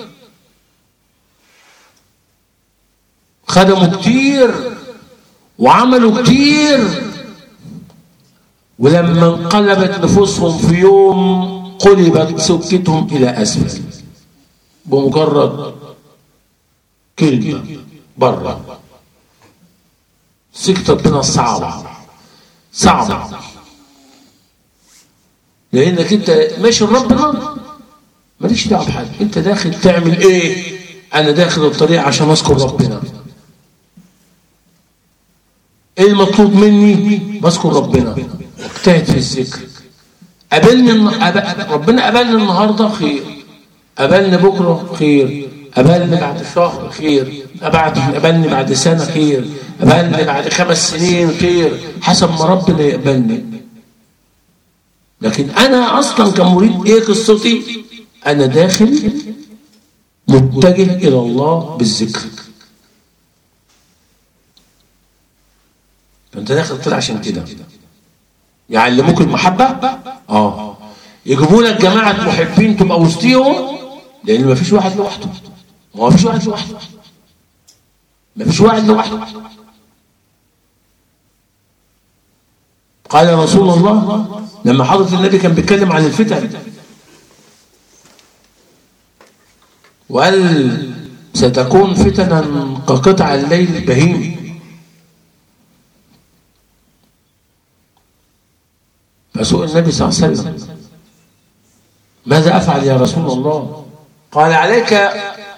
Speaker 1: خدموا كتير وعملوا كتير، ولما انقلبت نفوسهم في يوم قلبت سكتهم إلى أسفل بمجرد كلمة بره. سكت ربنا صعبة صعبة، لأنك أنت ماشي ربنا ماليش دعوة بحد. أنت داخل تعمل إيه؟ أنا داخل الطريق عشان أذكر ربنا. إيه المطلوب مني؟ بذكر ربنا واجتهد في الذكر. قابلني أب... ربنا قابلني النهارده خير، قابلني بكره خير، قابلني بعد شهر خير، قابلني بعد سنه خير، قابلني بعد خمس سنين خير، حسب ما ربنا يقبلني. لكن انا اصلا كمريد ايه قصتي؟ انا داخل متجه الى الله بالذكر. فانت داخل طلع عشان كده يعلموك المحبة. اه يجيبوا لك جماعة محبين تبقى وسطيهم، لأن ما فيش واحد لوحده. ما فيش واحد لوحده ما فيش واحد لوحده قال رسول الله لما حضرة النبي كان بيتكلم عن الفتن وقال ستكون فتنا كقطع الليل البهيم. فسئل النبي صلى الله عليه وسلم ماذا أفعل يا رسول الله؟ قال عليك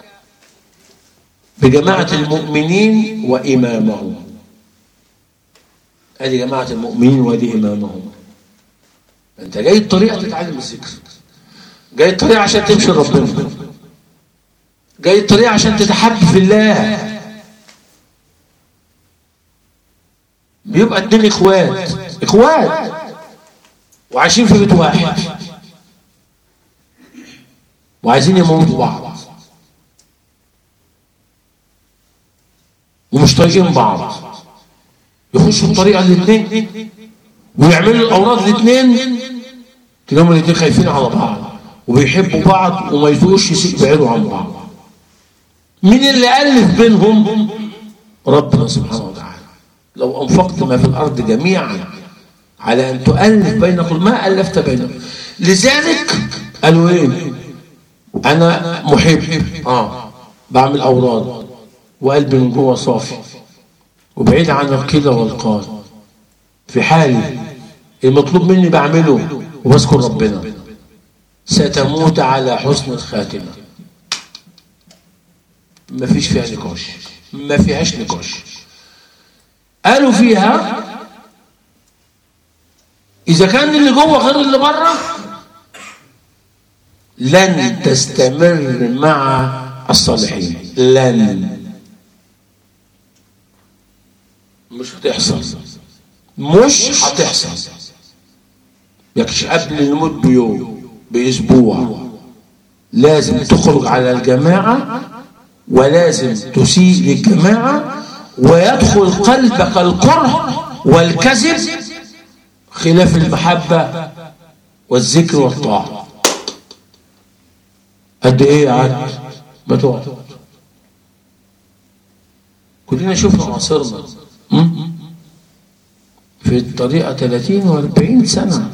Speaker 1: بجماعة المؤمنين وإمامهم. هذه جماعة المؤمنين وهذه إمامهم. أنت جاي الطريقة تتعلم الذكر، جاي الطريقة عشان تمشي ربنا، جاي الطريقة عشان تتحب في الله. بيبقى اتنين إخوات إخوات وعايشين في بيت واحد وعايزين يموتوا بعض ومش طايقين بعض، يخشوا الطريقه الاثنين ويعملوا الاوراد الاثنين، تلاقيهم الاثنين خايفين على بعض وبيحبوا بعض وما يزوقوش يبعدوا عن بعض. مين اللي الف بينهم؟ ربنا سبحانه وتعالى. لو انفقت ما في الارض جميعا على ان تؤلف بينكم ما الفت بينكم. لذلك قالوا ايه؟ انا محب اه بعمل اوراد وقلبي من جوه صافي وبعيد عن القيل والقال، في حالي المطلوب مني بعمله وبذكر ربنا، ستموت على حسن الخاتمه. ما فيش فيها نقاش، ما فيهاش نقاش. قالوا فيها إذا كان اللي جوه غير اللي بره لن تستمر مع الصالحين، لن، مش هتحصل مش هتحصل. يكش قبل الموت بيوم بأسبوع لازم تخرج على الجماعة ولازم تسيء للجماعة ويدخل قلبك الكره والكذب خلاف المحبة والذكر والطاعة. قد ايه قعدت؟ ما تقعد. كلنا شفنا عصرنا في الطريقة ثلاثين واربعين سنة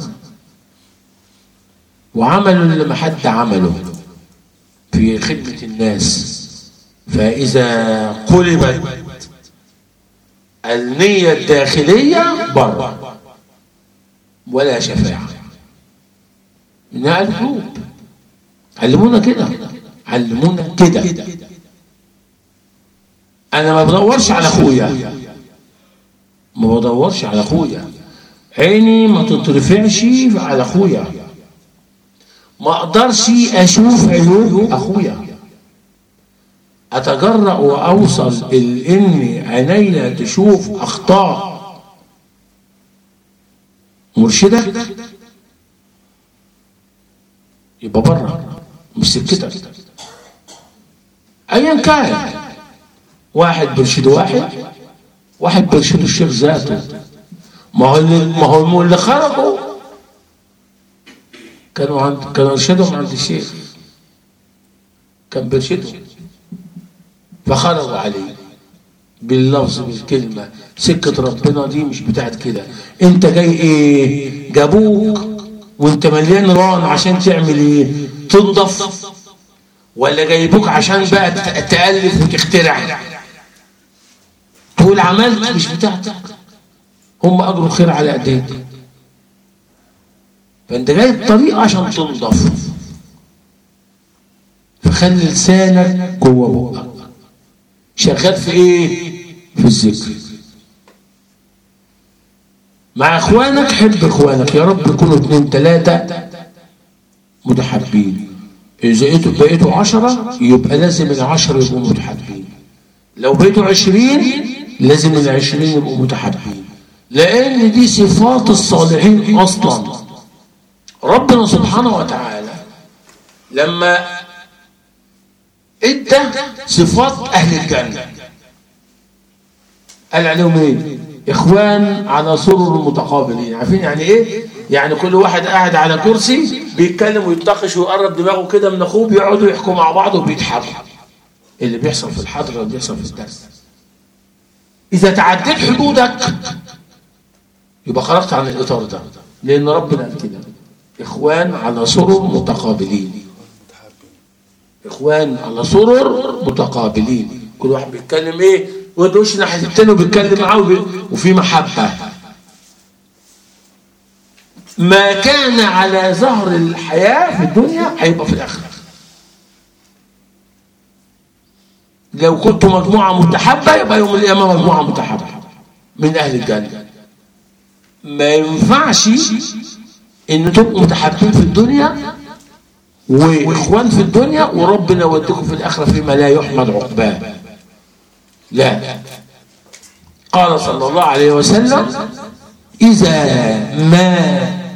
Speaker 1: وعملوا اللي ما حد عمله في خدمة الناس. فإذا قلبت النية الداخلية بره، ولا شفاعة إنها القلوب. علمونا كده، علمونا كده. أنا ما بدورش على أخويا، ما بدورش على أخويا، عيني ما تترفعش على أخويا، ما أقدرش أشوف عيوب أخويا، أتجرأ وأوصل إن عينيا تشوف أخطاء مرشدك، يبقى بره مش سكتك. أيا كان، واحد بيرشد واحد، واحد بيرشد الشيخ ذاته. ما هو اللي ما هو اللي خرجوا كانوا عند كانوا يرشدهم عند الشيخ، كان بيرشدهم فخرجوا عليه باللفظ بالكلمة. سكة ربنا دي مش بتاعت كده. انت جاي ايه؟ جابوك وانت مليان ران عشان تعمل ايه؟ تنضف، ولا جايبوك عشان بقى تألف وتخترع تقول عملت؟ مش بتاعتك، هم اجروا خير على ايديك. فانت جاي الطريق عشان تنضف، فخلي لسانك جوه بقك شغال في ايه؟ في الذكر. مع اخوانك حب اخوانك، يا رب يكونوا اتنين تلاتة متحابين. اذا بقيتوا عشرة يبقى لازم العشرة يبقوا متحابين. لو بقيتوا عشرين لازم العشرين يبقوا متحابين، لان دي صفات الصالحين اصلا. ربنا سبحانه وتعالى لما ادى صفات اهل الجنه قال عليهم ايه؟ اخوان على سرر متقابلين. عارفين يعني ايه؟ يعني كل واحد قاعد على كرسي بيتكلم ويتناقش ويقرب دماغه كده من اخوه، بيقعدوا يحكوا مع بعض وبيضحكوا. اللي بيحصل في الحضره اللي بيحصل في الدرس. اذا تعديت حدودك يبقى خرجت عن الاطار ده، لان ربنا قال كده اخوان على سرر متقابلين. اخوان على سرر متقابلين، كل واحد بيتكلم ايه ويدوش ناحيه التاني وبيتكلم معاه وفي محبه. ما كان على ظهر الحياه في الدنيا هيبقى في الاخره. لو كنتوا مجموعه متحابه يبقى يوم القيامه مجموعه متحابه من اهل الجنه. ما ينفعش ان تبقوا متحابين في الدنيا واخوان في الدنيا وربنا يوديكم في الاخره فيما لا يحمد عقباه. لا، قال صلى الله عليه وسلم اذا ما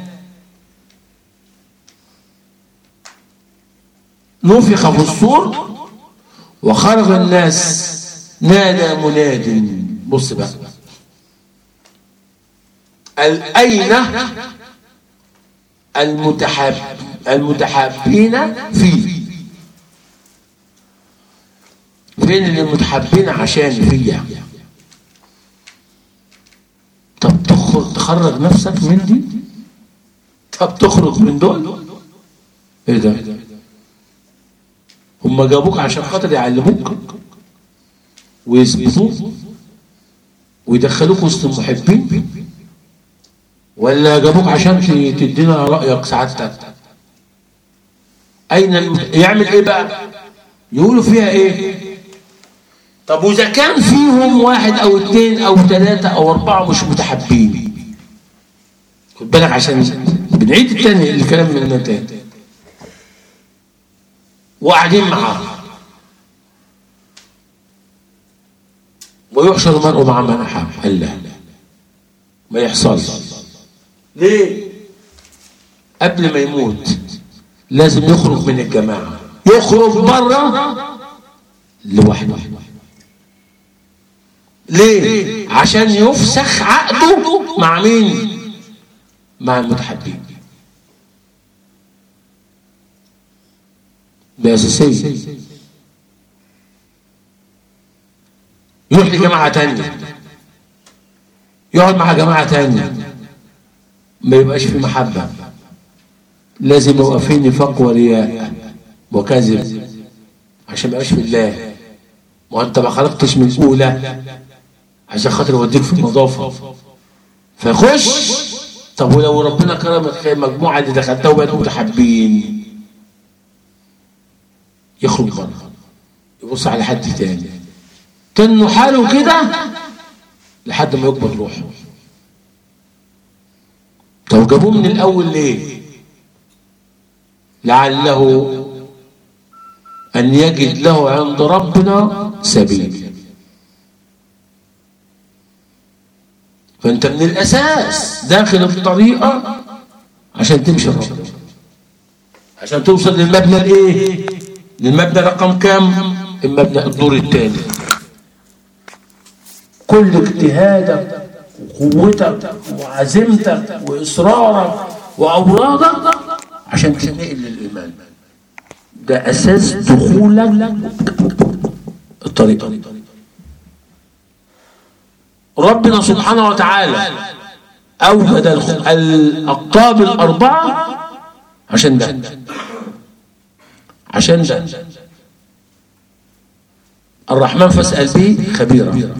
Speaker 1: نفخ في الصور وخرج الناس نادى مناد. بص بقى، اين المتحاب المتحابين فيه؟ فين اللي متحابين عشان فيها؟ طب تخرج تخرج نفسك من دي؟ طب تخرج من دول؟ ايه ده؟ هم جابوك عشان خاطر يعلموك ويثبتوك ويدخلوك وسط المحبين، ولا جابوك عشان تدينا رأيك سعادتك؟ أين يعمل إيه بقى؟ يقولوا فيها إيه؟ طب وإذا كان فيهم واحد أو اثنين أو ثلاثة أو أربعة مش متحابين، خد بالك عشان بنعيد التاني الكلام من المتان، وقاعدين معاه ويحشر المرء مع من أحب. قال لا، ما يحصلش. ليه؟ قبل ما يموت لازم يخرج من الجماعة، يخرج بره لوحده. ليه؟ عشان يفسخ عقده مع مين؟ مع المتحابين. ده أساسية. يروح لجماعة تانية، يقعد مع جماعة تانية، ما يبقاش في محبة. لازم يبقى في نفاق ورياء وكذب عشان ما يبقاش في الله. وانت ما خلقتش من الاولى عشان خاطر يوديك في النظافه فيخش. طب ولو ربنا كرمك المجموعه اللي دخلتها وبقوا متحابين، يخرج بره يبص على حد تاني تنه حاله كده لحد ما يقبض روحه. طب جابوه من الاول ليه؟ لعله ان يجد له عند ربنا سبيل. فانت من الاساس داخل الطريقه عشان تمشي ربنا، عشان توصل للمبنى الايه؟ للمبنى رقم كام؟ المبنى الدور الثاني. كل اجتهادك وقوتك وعزيمتك واصرارك واورادك عشان تنقل للايمان، ده اساس دخولك الطريقه. ربنا سبحانه وتعالى اوجد الاقطاب الاربعه عشان ده، عشان ده الرحمن فاسأل به خبيرا.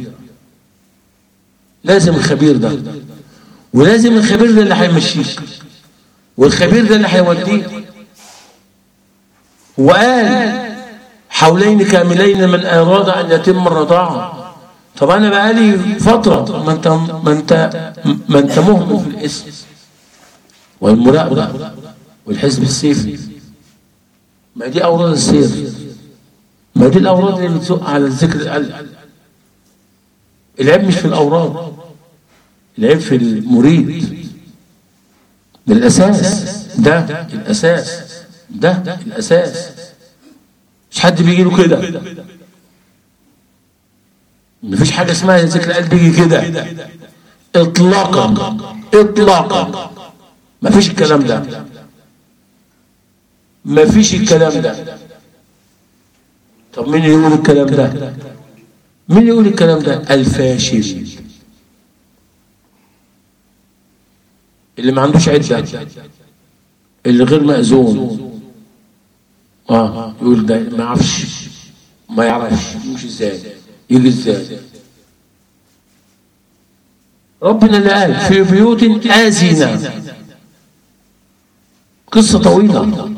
Speaker 1: لازم الخبير ده، ولازم الخبير ده اللي هيمشيك، والخبير ده اللي هيوديك. وقال حولين كاملين من أراد أن يتم الرضاعة. طب أنا بقالي فترة ما أنت ما أنت ما أنت مهمل في الاسم والمراقبة والحزب السيفي. ما دي أوراد السير، ما دي الأوراد اللي بتزق على الذكر القلب. العيب مش في الأوراد، العيب في المريد. ده الأساس، ده الأساس، ده الأساس. مش حد بيجي له كده، مفيش حاجة اسمها ذكر القلب بيجي كده إطلاقا إطلاقا. مفيش الكلام ده، مفيش الكلام ده. طب مين يقول الكلام ده؟ مين يقول الكلام ده؟ الفاشل اللي ما عندوش عدة، اللي غير مأذون. اه يقول ده ما يعرفش، ما يعرفش يمشي ازاي، يجي ازاي. ربنا اللي قال في بيوت آذنة، قصة طويلة.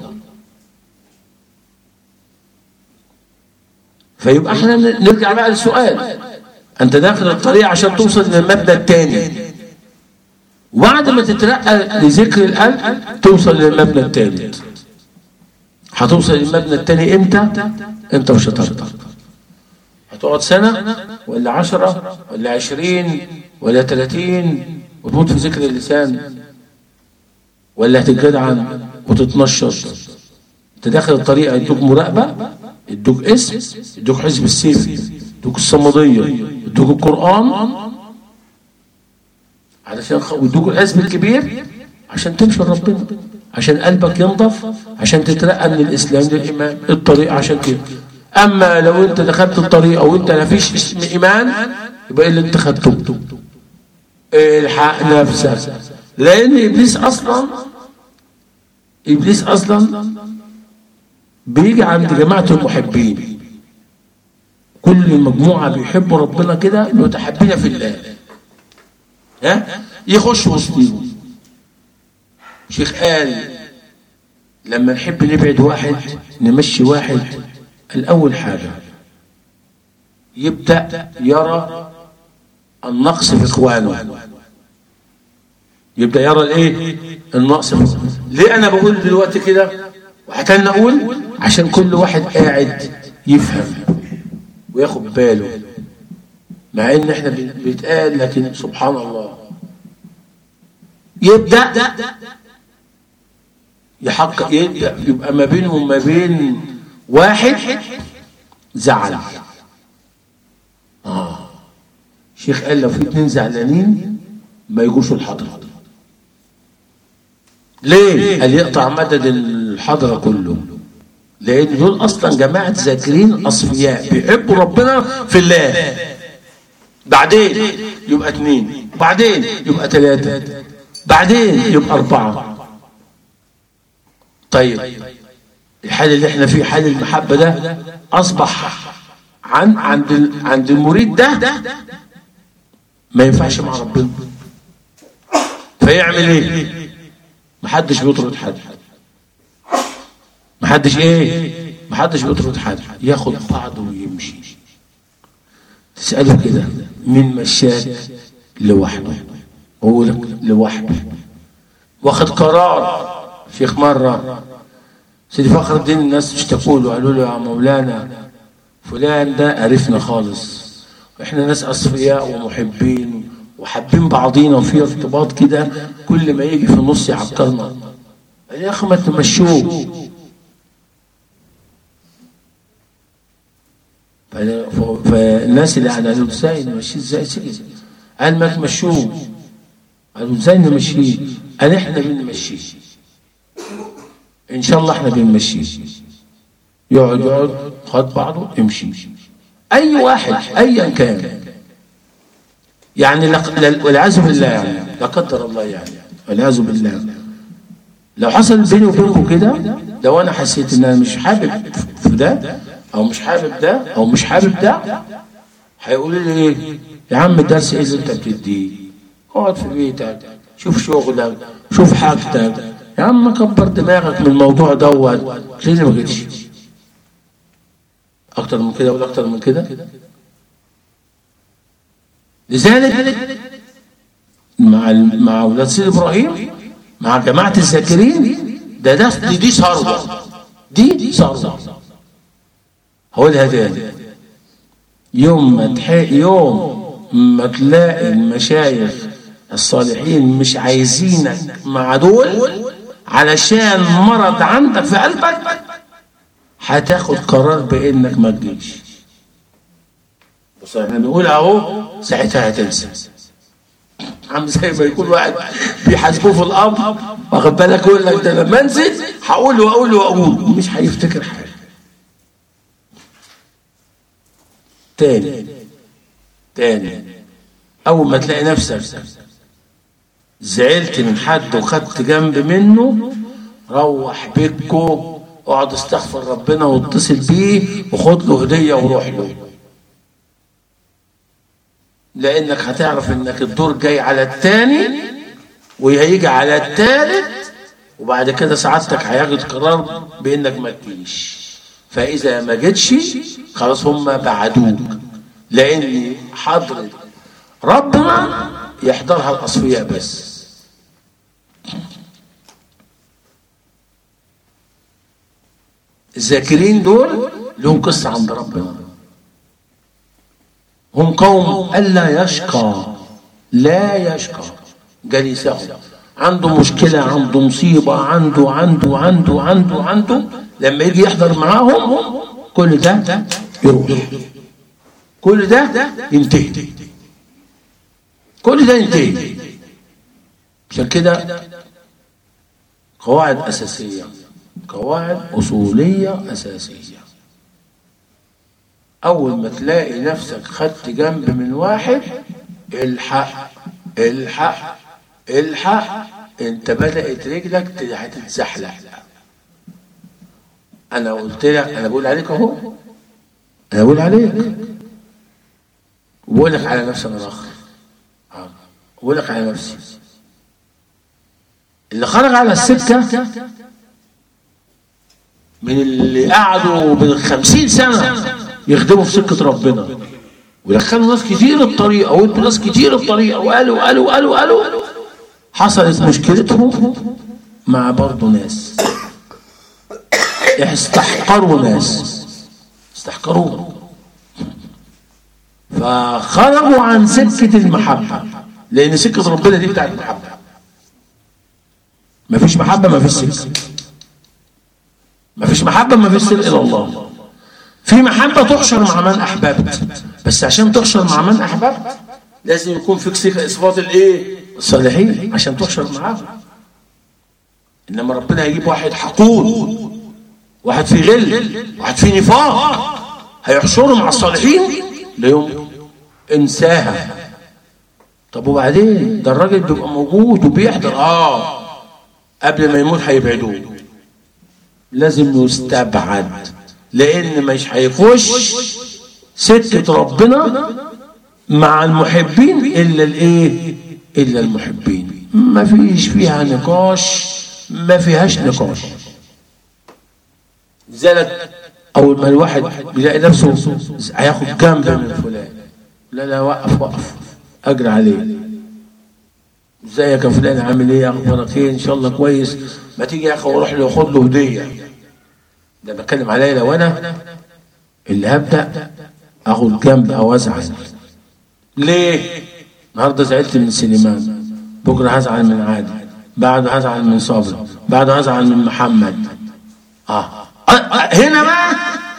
Speaker 1: فيبقى احنا نرجع بقى للسؤال، انت داخل الطريق عشان توصل للمبنى الثاني، وبعد ما تترقى لذكر القلب توصل للمبنى الثالث. هتوصل للمبنى الثاني امتى؟ انت مش هتقدر. هتقعد سنة ولا عشرة ولا عشرين ولا ثلاثين وتموت في ذكر اللسان، ولا هتتجدعن وتتنشط؟ انت داخل الطريق يدوك مراقبة، يدوك اسم، يدوك حزب السيف، يدوك الصمدية، يدوك القرآن علشان يدوك الحزب الكبير عشان تمشي لربنا، عشان قلبك ينضف، عشان تترقى من الإسلام للإيمان. الطريق عشان كده. أما لو أنت دخلت الطريق وأنت لا فيش اسم إيمان، يبقى اللي أنت خدته الحق نفسك. لأن إبليس أصلا إبليس أصلا بيجي عند جماعة المحبين. كل مجموعة بيحبوا ربنا كده متحبين في الله، ها يخش وسطهم. شيخ قال لما نحب نبعد واحد نمشي واحد، الأول حاجة يبدأ يرى النقص في إخوانه، يبدأ يرى الإيه؟ النقص في إخوانه. ليه أنا بقول دلوقتي كده؟ وحتى نقول عشان كل واحد قاعد يفهم وياخد باله، مع ان احنا بيتقال لكن سبحان الله يبدأ يحقق، يبدأ يبقى ما بينه وما بين واحد زعل. اه شيخ قال لو في اتنين زعلانين ما يجوش الحضرة. ليه؟ قال يقطع مدد الحضرة كله، لأن دول أصلا جماعة ذاكرين أصفياء بيحبوا ربنا في الله. بعدين يبقى اثنين، بعدين يبقى ثلاثة، بعدين يبقى أربعة. طيب الحال اللي احنا فيه حال المحبة ده أصبح عن عند عند المريد ده ما ينفعش مع ربنا. فيعمل ايه؟ محدش بيطرد حد، محدش ايه محدش بيطرد حد، ياخد بعضه ويمشي. تسأله كده مين مشاك؟ لوحده. هو لوحده واخد قرار. شيخ مرة سيدي فخر الدين الناس اشتكوا له، قالوا له يا مولانا فلان ده قرفنا خالص، احنا ناس اصفياء ومحبين وحابين بعضينا وفي ارتباط كده، كل ما يجي في النص يعطلنا. قال يا اخي ما تمشوه. فالناس اللي قاعدين ازاي نمشيه؟ ازاي سيدي؟ قال ما تمشوه. قالوا ازاي نمشيه؟ قال احنا بنمشيه ان شاء الله، احنا بنمشيه. يقعد يقعد خد بعضه امشي. اي واحد ايا كان يعني، والعياذ بالله يعني، لا قدر الله يعني، والعياذ بالله لو حصل بيني وبينكم كده، لو انا حسيت ان انا مش حابب في ده او مش حابب ده او مش حابب ده، هيقولوا لي ايه يا عم الدرس ايه اللي انت بتديه؟ اقعد في بيتك، شوف شغلك، شوف حاجتك يا عم، كبر دماغك من الموضوع دوت. ليه ما جيتش؟ اكتر من كده ولا اكتر من كده؟ لذلك مع مع اولاد سيدي ابراهيم، مع جماعه الذاكرين، ده ده دي, دي ثروه، دي دي ثروه. هو الهدايا يوم ما تحقق، يوم ما تلاقي المشايخ الصالحين مش عايزينك مع دول علشان مرض عندك في قلبك، هتاخد قرار بانك ما تجيش. بص احنا بنقول اهو، ساعتها هتنسى. عم زي ما يكون واحد بيحاسبوه في الامر، واخد بالك، يقول لك ده لما انزل هقول واقول واقول، مش هيفتكر حاجه. تاني تاني اول ما تلاقي نفسك زعلت من حد وخدت جنب منه، روح بيتكو، اقعد استغفر ربنا واتصل بيه وخد له هديه وروح له، لانك هتعرف انك الدور جاي على الثاني وهيجي على الثالث، وبعد كده سعادتك هياخد قرار بانك ما تجيش. فاذا ما جيتش خلاص هم بعدوك، لان حضرة ربنا يحضرها الاصفياء بس. الذاكرين دول لهم قصة عند ربنا، هم قوم ألا يشقى، لا يشقى جليسهم، عنده مشكلة، عنده مصيبة، عنده عنده عنده عنده عنده لما يجي يحضر معاهم كل ده يروح، كل ده ينتهي، كل ده ينتهي. عشان كده قواعد أساسية، قواعد أصولية أساسية. أول ما تلاقي نفسك خدت جنب من واحد، الحق الحق الحق، انت بدأت رجلك هتتزحلق. أنا قلت لك، أنا بقول عليك أهو، أنا بقول عليك، وبقول لك على نفسي أنا الآخر، بقول لك على نفسي. اللي خرج على السكة من اللي قعدوا بالخمسين سنة يخدموا في سكة ربنا، ودخلوا ناس كتير الطريقة، وادوا ناس كتير الطريقة، وقالوا قالوا قالوا قالوا حصلت مشكلتهم مع برضو ناس استحقروا، ناس استحقروا، فخرجوا عن سكة المحبة، لأن سكة ربنا دي بتاعت المحبة. مفيش محبة مفيش سكة، مفيش محبة مفيش سر إلى الله. في محبة تحشر مع من أحببت، بس عشان تحشر مع من أحببت لازم يكون فيك صفات الإيه؟ الصالحين عشان تحشر معاهم. إنما ربنا هيجيب واحد حقود، واحد في غل، واحد في نفاق، هيحشره مع الصالحين ليوم انساها. طب وبعدين ده الراجل بيبقى موجود وبيحضر، اه قبل ما يموت هيبعدوه، لازم يستبعد، لان مش هيخش سكة ربنا مع المحبين الا الايه؟ الا المحبين. ما فيش فيها نقاش، ما فيهاش نقاش. لذلك اول ما الواحد بيلاقي نفسه هياخد جنب من فلان، لا لا وقف وقف، اجري عليه. ازيك يا فلان، عامل ايه، اخبارك ايه، ان شاء الله كويس، ما تيجي يا اخي واروح له واخد له هديه. ده بتكلم عليا لو انا اللي هبدا اخد جنب او ازعل. ليه؟ النهارده زعلت من سليمان، بكره هزعل من عادل، بعده هزعل من صابر، بعده هزعل من محمد. اه, آه. هنا بقى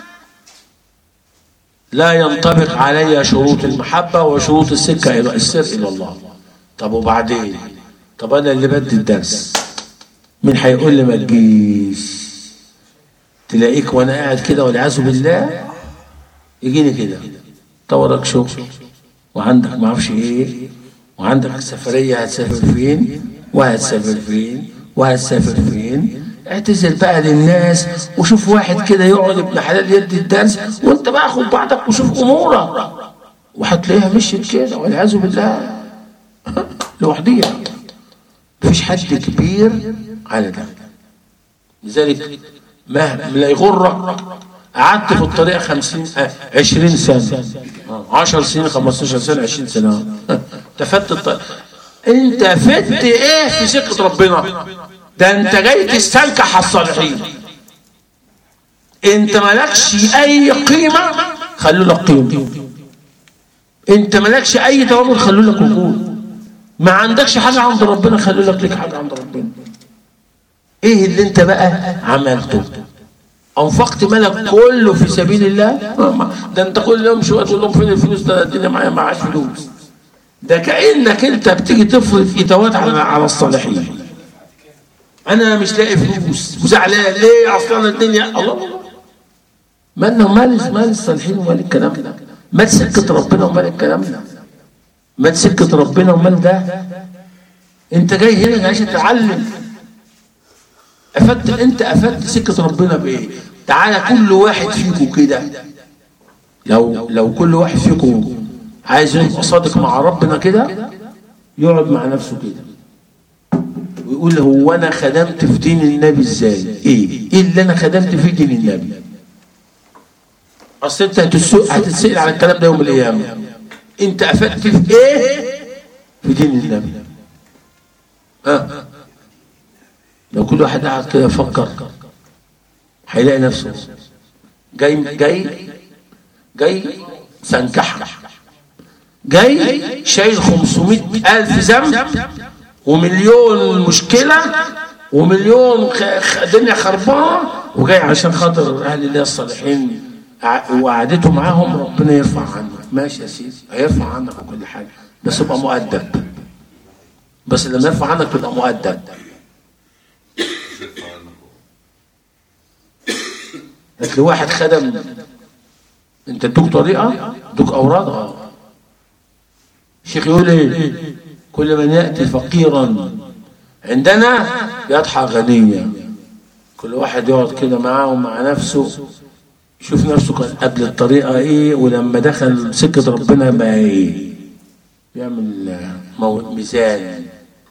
Speaker 1: لا ينطبق علي شروط المحبه وشروط السكه الى السر الى الله. طب وبعدين؟ طب انا اللي بدي الدرس، مين هيقول لي ما تجيش؟ تلاقيك وانا قاعد كده والعياذ بالله يجيني كده، انت وراك شغل وعندك ما اعرفش ايه، وعندك سفريه هتسافر فين وهتسافر فين وهتسافر فين، اعتذر بقى للناس وشوف واحد كده يقعد ابن حلال يدي الدرس، وانت بقى خد بعضك وشوف امورك، وهتلاقيها مشيت كده والعياذ بالله لوحديها. مفيش حد كبير على ده. لذلك مهما لا يغرك قعدت في الطريق خمسين عشرين سنة، عشر سنين، خمستاشر سنة، عشرين سنة، تفت الطريق. انت فت ايه في سكة ربنا؟ ده انت جاي تستنكح على الصالحين. انت مالكش اي قيمة، خلوا لك قيمة. انت مالكش اي توابل، خلوا لك وجود. ما عندكش حاجة عند ربنا، خلوا لك لك حاجة عند ربنا. ايه اللي انت بقى عملته؟ انفقت مالك كله في سبيل الله؟ ده انت كل يوم شويه تقول لهم فين الفلوس، ده الدنيا معايا معاش فلوس. ده كانك انت بتيجي تفرض اتوات على على الصالحين. انا مش لاقي فلوس وزعلان ليه؟ اصلا الدنيا الله. مالنا ومال مال الصالحين ومال الكلام ده؟ مال سكه ربنا ومال الكلام ده؟ مال سكه ربنا ومال ده؟ انت جاي هنا عشان تتعلم. افدت انت افدت سكه ربنا بايه؟ تعالى كل واحد فيكم كده، لو لو كل واحد فيكم عايز يبقى صادق مع ربنا كده، يقعد مع نفسه كده ويقول هو انا خدمت في دين النبي ازاي؟ ايه؟ ايه اللي انا خدمت في دين النبي؟ اصل انت هتتسأل على الكلام ده يوم القيامه. انت افدت في ايه في دين النبي؟ ها أه؟ لو كل واحد قاعد كده يفكر هيلاقي نفسه جاي جاي جاي سنكحة، جاي شايل خمسمائة ألف ذنب ومليون مشكلة ومليون دنيا خربانة، وجاي عشان خاطر أهل الله الصالحين وقعدته معاهم ربنا يرفع عنك. ماشي يا سيدي، هيرفع عنك وكل حاجة، بس ابقى مؤدب. بس لما يرفع عنك تبقى مؤدب. لكن واحد خدم، انت ادوك طريقه، ادوك اوراد. اه الشيخ يقول ايه؟ كل من ياتي فقيرا عندنا يضحى غنيا. كل واحد يقعد كده معاه ومع نفسه، يشوف نفسه كان قبل الطريقه ايه، ولما دخل سكه ربنا بقى ايه، يعمل ميزان.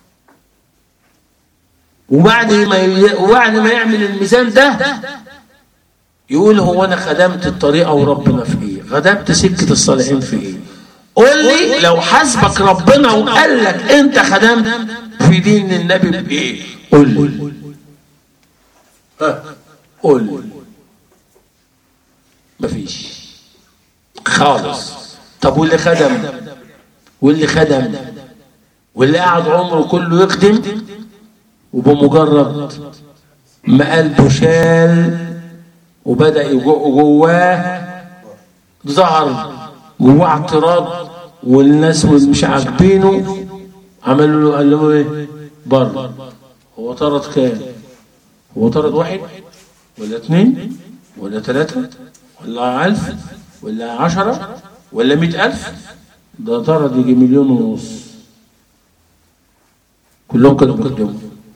Speaker 1: وبعد ما ي... وبعد ما يعمل الميزان ده يقول هو انا خدمت الطريقه وربنا في ايه؟ خدمت سكه الصالحين في ايه؟ قول لي لو حاسبك ربنا وقال لك انت خدمت في دين النبي بايه؟ قول لي. ها قول لي. مفيش خالص. طب واللي خدم واللي خدم واللي قعد عمره كله يخدم، وبمجرد ما قلبه شال وبدأ جواه ظهر جواه اعتراض والناس مش عاجبينه، عملوا له قال له ايه؟ بره. هو طرد كام؟ هو طرد واحد ولا اثنين ولا ثلاثة ولا ألف ولا عشرة ولا مئة ألف؟ ده طرد يجي مليون ونص، كلهم كانوا مقدموا.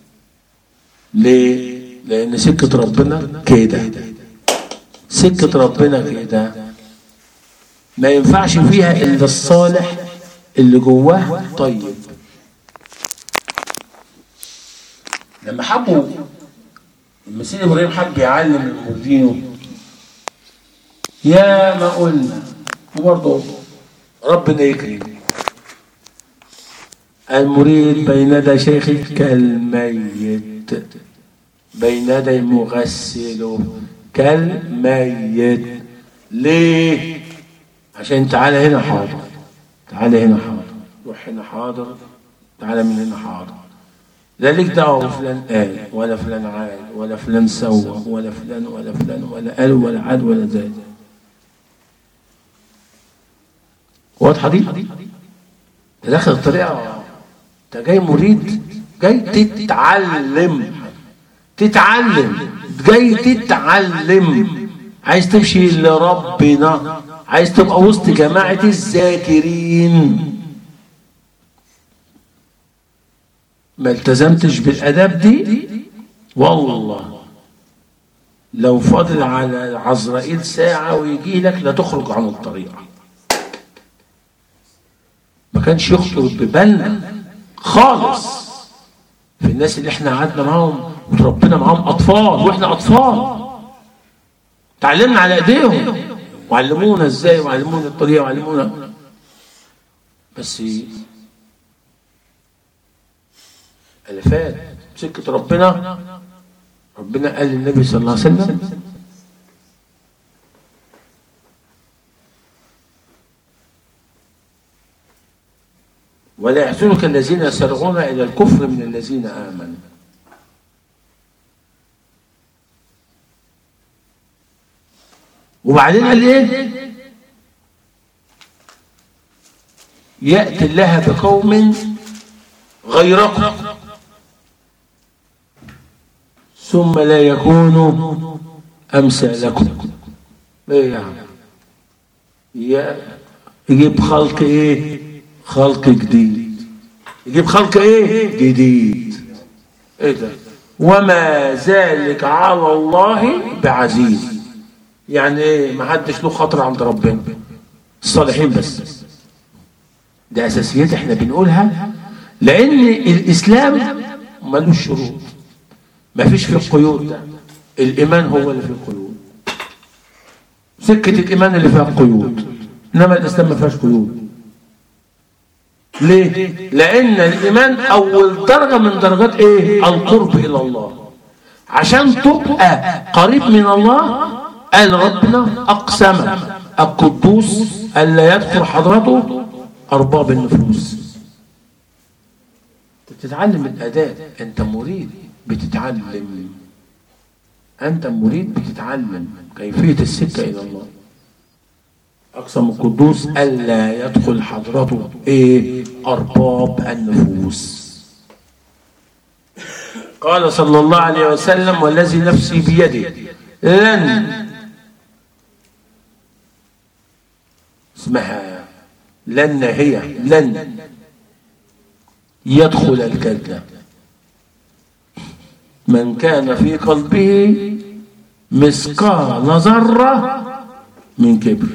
Speaker 1: ليه؟ لأن سكة ربنا كده، سكة ربنا كده. ما ينفعش فيها الا الصالح اللي جواه طيب. لما حبوا المسيح ابراهيم حب يعلم المريدين، يا ما قلنا وبرضه ربنا يكرم، المريد بين يدي شيخه كالميت، بين يدي مغسله كالميت. ليه؟ عشان تعالى هنا حاضر، تعالى هنا حاضر، روح هنا حاضر، تعالى من هنا حاضر. لا ليك دعوه بفلان قال ولا فلان عاد ولا فلان سوى ولا فلان ولا فلان ولا قال ولا عاد ولا زاد. واضحه دي؟ انت داخل الطريقه، انت جاي مريد، جاي تتعلم، تتعلم، جاي تتعلم، عايز تمشي لربنا، عايز تبقى وسط جماعه الذاكرين. ما التزمتش بالاداب دي والله لو فاضل على عزرائيل ساعه ويجي لك لا تخرج عن الطريقه. ما كانش يخطر ببالنا خالص في الناس اللي احنا قعدنا معاهم وتربينا معاهم اطفال واحنا اطفال، تعلمنا على ايديهم وعلمونا ازاي وعلمونا الطريقه وعلمونا، بس الفات سكه ربنا. ربنا قال للنبي صلى الله عليه وسلم ولا يحزنك الذين يسارعون الى الكفر من الذين امنوا. وبعدين قال ايه؟ ياتي الله بقوم غيركم ثم لا يكونوا امثالكم. ايه يعني؟ يجيب خلق ايه؟ خلق جديد. يجيب خلق ايه؟ جديد. ايه ده؟ وما ذلك على الله بعزيز. يعني ايه؟ ما حدش له خطر عند ربنا، الصالحين بس. ده اساسيات احنا بنقولها لان الاسلام ملوش شروط، ما فيش في القيود. ده الايمان هو اللي في القيود، سكه الايمان اللي فيها قيود، انما الاسلام ما فيهاش قيود. ليه؟ لان الايمان اول درجه من درجات ايه؟ القرب الى الله. عشان تبقى قريب من الله قال ربنا اقسم القدوس الا يدخل حضرته ارباب النفوس. تتعلم الاداب، انت مريد بتتعلم، انت مريد بتتعلم كيفيه السكه الى الله. اقسم القدوس الا يدخل حضرته ايه؟ ارباب النفوس. قال صلى الله عليه وسلم والذي نفسي بيده لن، اسمها لن، هي لن يدخل الجنة من كان في قلبه مثقال ذرة من كبر.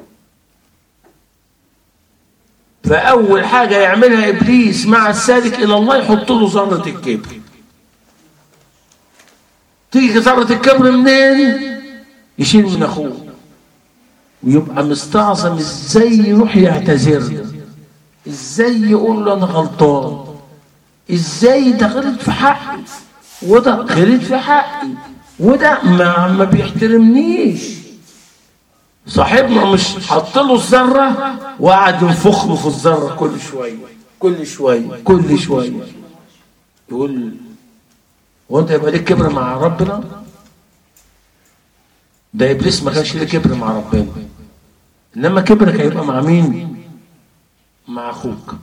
Speaker 1: فأول حاجة يعملها إبليس مع السالك إلى الله يحط له ذرة الكبر. تيجي ذرة الكبر منين؟ يشيل من أخوه ويبقى مستعظم ازاي يروح يعتذر، ازاي يقول له انا غلطان، ازاي ده غلط في حقي وده غلط في حقي وده ما, ما بيحترمنيش. صاحبنا مش حط له الذره وقعد ينفخ له في الذره كل شويه كل شويه كل شويه. يقول هو انت يبقى ليك كبر مع ربنا؟ ده ابليس ما كانش ليه كبر مع ربنا، انما كبرك هيبقى مع مين؟ مع اخوك.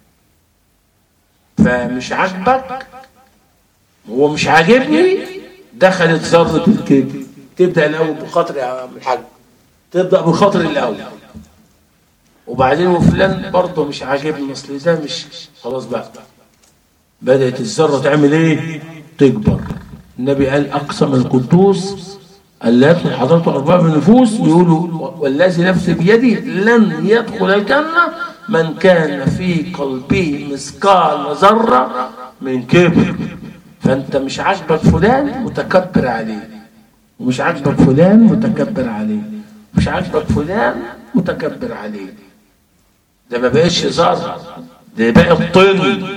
Speaker 1: فمش عاجبك، هو مش عاجبني، دخلت ذره الكبر. تبدا الاول بخاطر يا عم الحاج، تبدا بخاطر الاول، وبعدين وفلان برضه مش عاجبني، اصل ده مش خلاص بقى بدات الذره تعمل ايه؟ تكبر. النبي قال اقسم القدوس ألا يدخل حضرته أرباب النفوس، بيقولوا والذي نفسي بيده لن يدخل الجنة من كان في قلبه مثقال ذرة من كبر. فأنت مش عاجبك فلان متكبر عليه، ومش عاجبك فلان متكبر عليه، مش عاجبك فلان متكبر عليه. ده ما بقاش هزار، ده بقى الطين.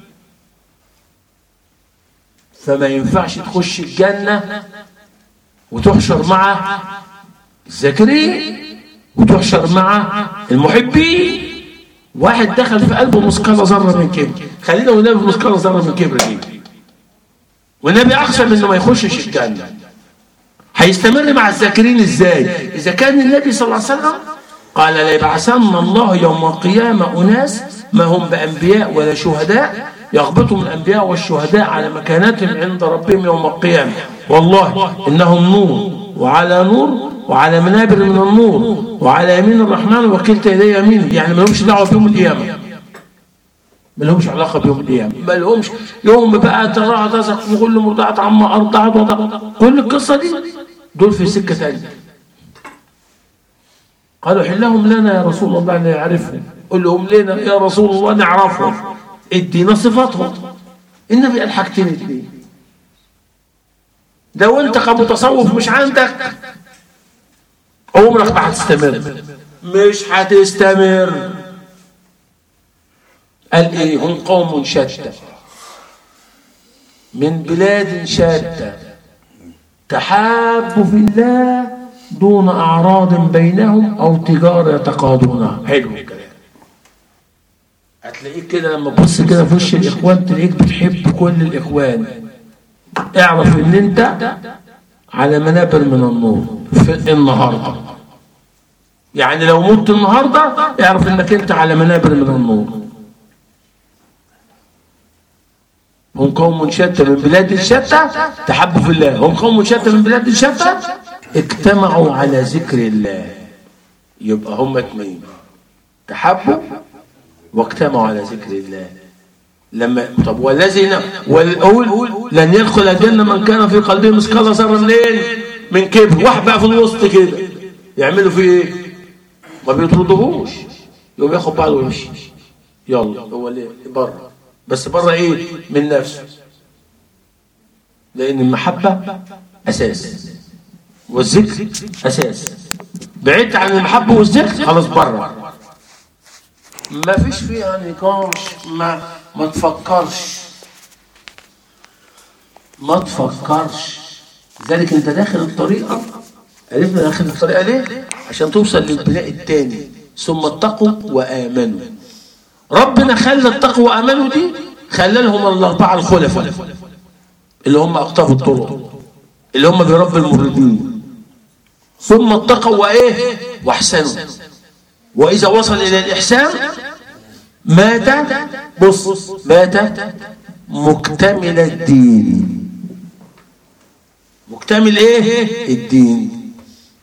Speaker 1: فما ينفعش تخش الجنة وتحشر مع الذاكرين وتحشر مع المحبين. واحد دخل في قلبه مثقال ذرة من كبر، خلينا والنبي في مثقال ذرة من كبر دي، والنبي أقسم إنه ما يخشش الجنة. هيستمر مع الذاكرين ازاي؟ إذا كان النبي صلى الله عليه وسلم قال ليبعثن الله يوم القيامة أناس ما هم بأنبياء ولا شهداء، يغبطهم الأنبياء والشهداء على مكانتهم عند ربهم يوم القيامة، والله إنهم نور وعلى نور وعلى منابر من النور وعلى يمين الرحمن وكلتا يديه يمين. يعني ما لهمش دعوة بيوم القيامة، ما لهمش علاقة بيوم القيامة، ما لهمش يوم بقى تراها تزق وكل مرضعة عما أرضعت وضعت، كل القصة دي دول في سكة تانية. قالوا حلهم لنا يا رسول الله نعرفهم. قل لهم لنا يا رسول الله نعرفهم، ادينا صفاتهم. النبي قال حاجتين اتنين، لو انت كمتصوف مش عندك عمرك ما هتستمر، مش هتستمر. قال ايه؟ هم قوم شتى من بلاد شتى تحابوا في الله دون أعراض بينهم أو تجارة يتقاضونها. حلو الكلام. هتلاقيك كده لما تبص كده في وش الإخوان تلاقيك بتحب كل الإخوان. اعرف إن أنت على منابر من النور في النهارده. يعني لو مت النهارده اعرف إنك أنت على منابر من النور. هم قوم شتى من بلاد شتى تحبوا في الله، هم قوم شتى من بلاد شتى اجتمعوا على ذكر الله. يبقى هم اتنين، تحبوا واجتمعوا على ذكر الله. لما طب والذي والأول لن يدخل الجنة من كان في قلبه مثقال ذرة منين؟ من كبر. واحد بقى في الوسط كده يعملوا فيه ايه؟ ما بيطردوهوش، يقوم ياخد بعضه ويمشي، يلا هو ليه بره، بس بره ايه؟ من نفسه. لأن المحبة أساس والذكر أساس. بعدت عن المحبة والذكر خلاص بره، ما فيش فيها نقاش. ما ما تفكرش ما تفكرش لذلك انت داخل الطريقة. عرفنا داخل الطريقة ليه؟ عشان توصل للبناء الثاني، ثم اتقوا وآمنوا. ربنا خلى التقوى وآمنوا دي خلى لهم الأربعة الخلفاء اللي هم أقطاب الطرق، اللي هم برب المردين. ثم اتقوا وإيه؟ واحسنوا. وإذا وصل إلى الإحسان مات، بص، مات مكتمل الدين. مكتمل إيه؟ الدين،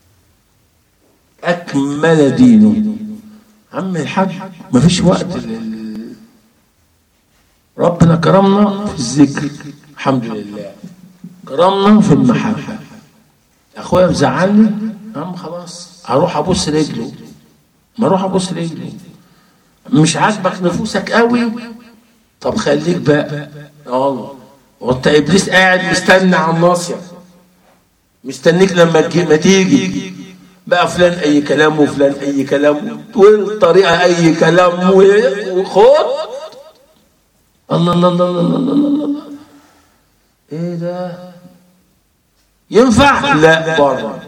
Speaker 1: أكمل دينه. عم الحاج ما فيش وقت لل... ربنا كرمنا في الذكر الحمد لله، كرمنا في المحبة. أخويا مزعلني، عم خلاص هروح أبص رجله، ما أروح أبص رجله. مش عاجبك نفوسك قوي، طب خليك بقى الله. وانت إبليس قاعد مستنى على الناصية، مستنيك لما ما تيجي بقى فلان أي كلام وفلان أي كلام والطريقة أي كلام وخد. الله الله الله الله الله الله الله. إيه ده؟ ينفع؟ لا بره.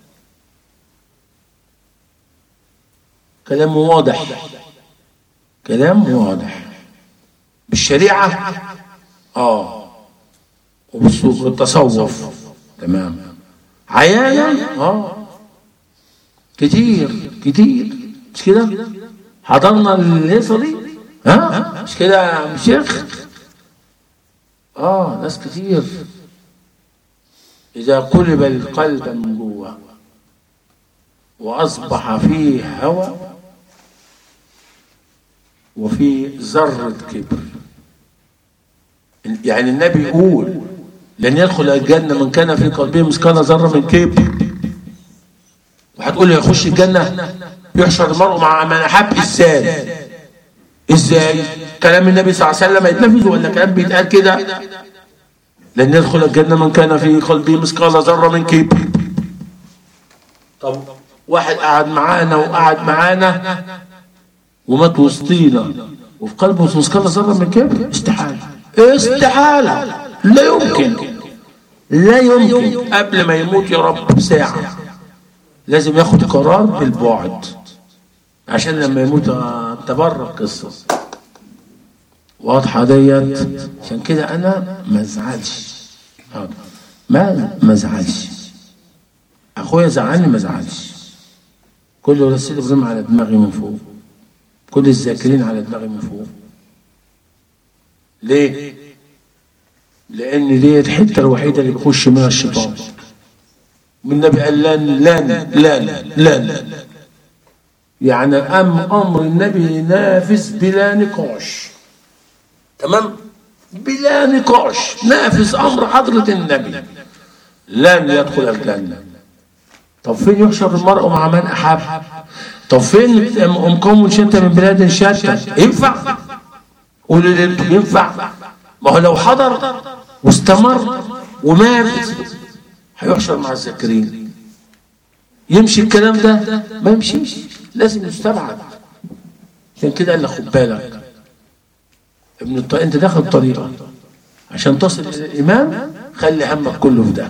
Speaker 1: كلام واضح، كلام واضح بالشريعة اه وبالتصوف تمام، عيانا اه كتير كتير. مش كده؟ حضرنا الهيصة دي ها؟ مش كده يا عم شيخ؟ اه ناس كتير. إذا قلب القلب من جوه وأصبح فيه هوى وفي ذرة كبر. يعني النبي يقول لن يدخل الجنة من كان في قلبه مثقال ذرة من كبر. وهتقول لي يخش الجنة يحشر المرء مع من أحب؟ ازاي؟ ازاي؟ كلام النبي صلى الله عليه وسلم يتنفذ ولا كلام بيتقال كده؟ لن يدخل الجنة من كان في قلبه مثقال ذرة من كبر. طب واحد قعد معانا وقعد معانا ومات وسطينا وفي قلبه مثقال ذرة من كبر؟ استحالة، استحالة، لا يمكن، لا يمكن. قبل ما يموت يا رب بساعة لازم ياخد قرار بالبعد عشان لما يموت تبرر قصة واضحة ديت. عشان كده أنا ما ازعلش، ما ما ازعلش. أخويا زعلني ما ازعلش. كل رسالة إبراهيم على دماغي من فوق، كل الذاكرين على دماغي من فوق. ليه؟ لأن دي الحتة الوحيدة اللي بيخش منها الشيطان. والنبي قال لن لن لن لن، يعني أم أمر النبي نافذ بلا نقاش. تمام؟ بلا نقاش نافذ أمر حضرة النبي، لن يدخل الجنة. طب فين يحشر المرء مع من أحب؟ طب فين أم قوم شتى من بلاد شتى؟ ينفع؟ قولوا لي انتوا ينفع؟ ما هو لو حضر واستمر ومات هيحشر مع الذاكرين. يمشي الكلام ده؟ ما يمشيش، لازم يستبعد. عشان كده قال لك خد بالك ابن الطريق، انت داخل طريقه عشان تصل الى الامام، خلي همك كله في ده.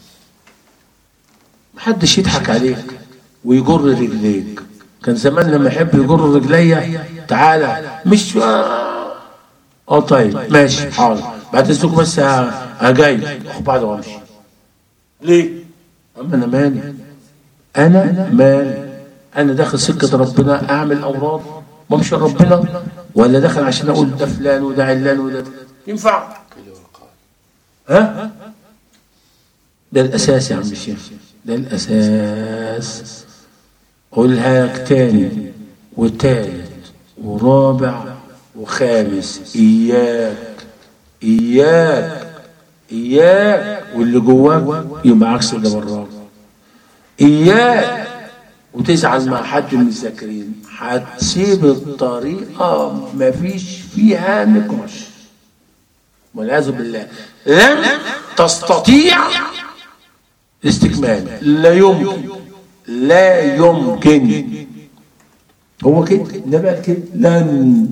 Speaker 1: محدش يضحك عليك ويجر رجليك. كان زمان لما يحب يجر رجليا تعالى مش اه طيب ماشي حاضر بعد اذنكم بس هجاي اخد بعض وامشي. ليه؟ اما انا مالي، انا مالي، انا داخل سكه ربنا اعمل اوراد وامشي ربنا، ولا داخل عشان اقول ده فلان وده علان وده؟ ينفع؟ ها؟ ده الاساس يا عم الشيخ، ده الاساس. قولها لك تاني وتالت ورابع وخامس، اياك اياك اياك واللي جواك يبقى عكس اللي براك. اياك وتزعل مع حد من الذاكرين، هتسيب الطريقه مفيش فيها نقاش والعياذ بالله. لن تستطيع الاستكمال، لا يمكن، لا يمكن. هو كده النبي قال كده، لن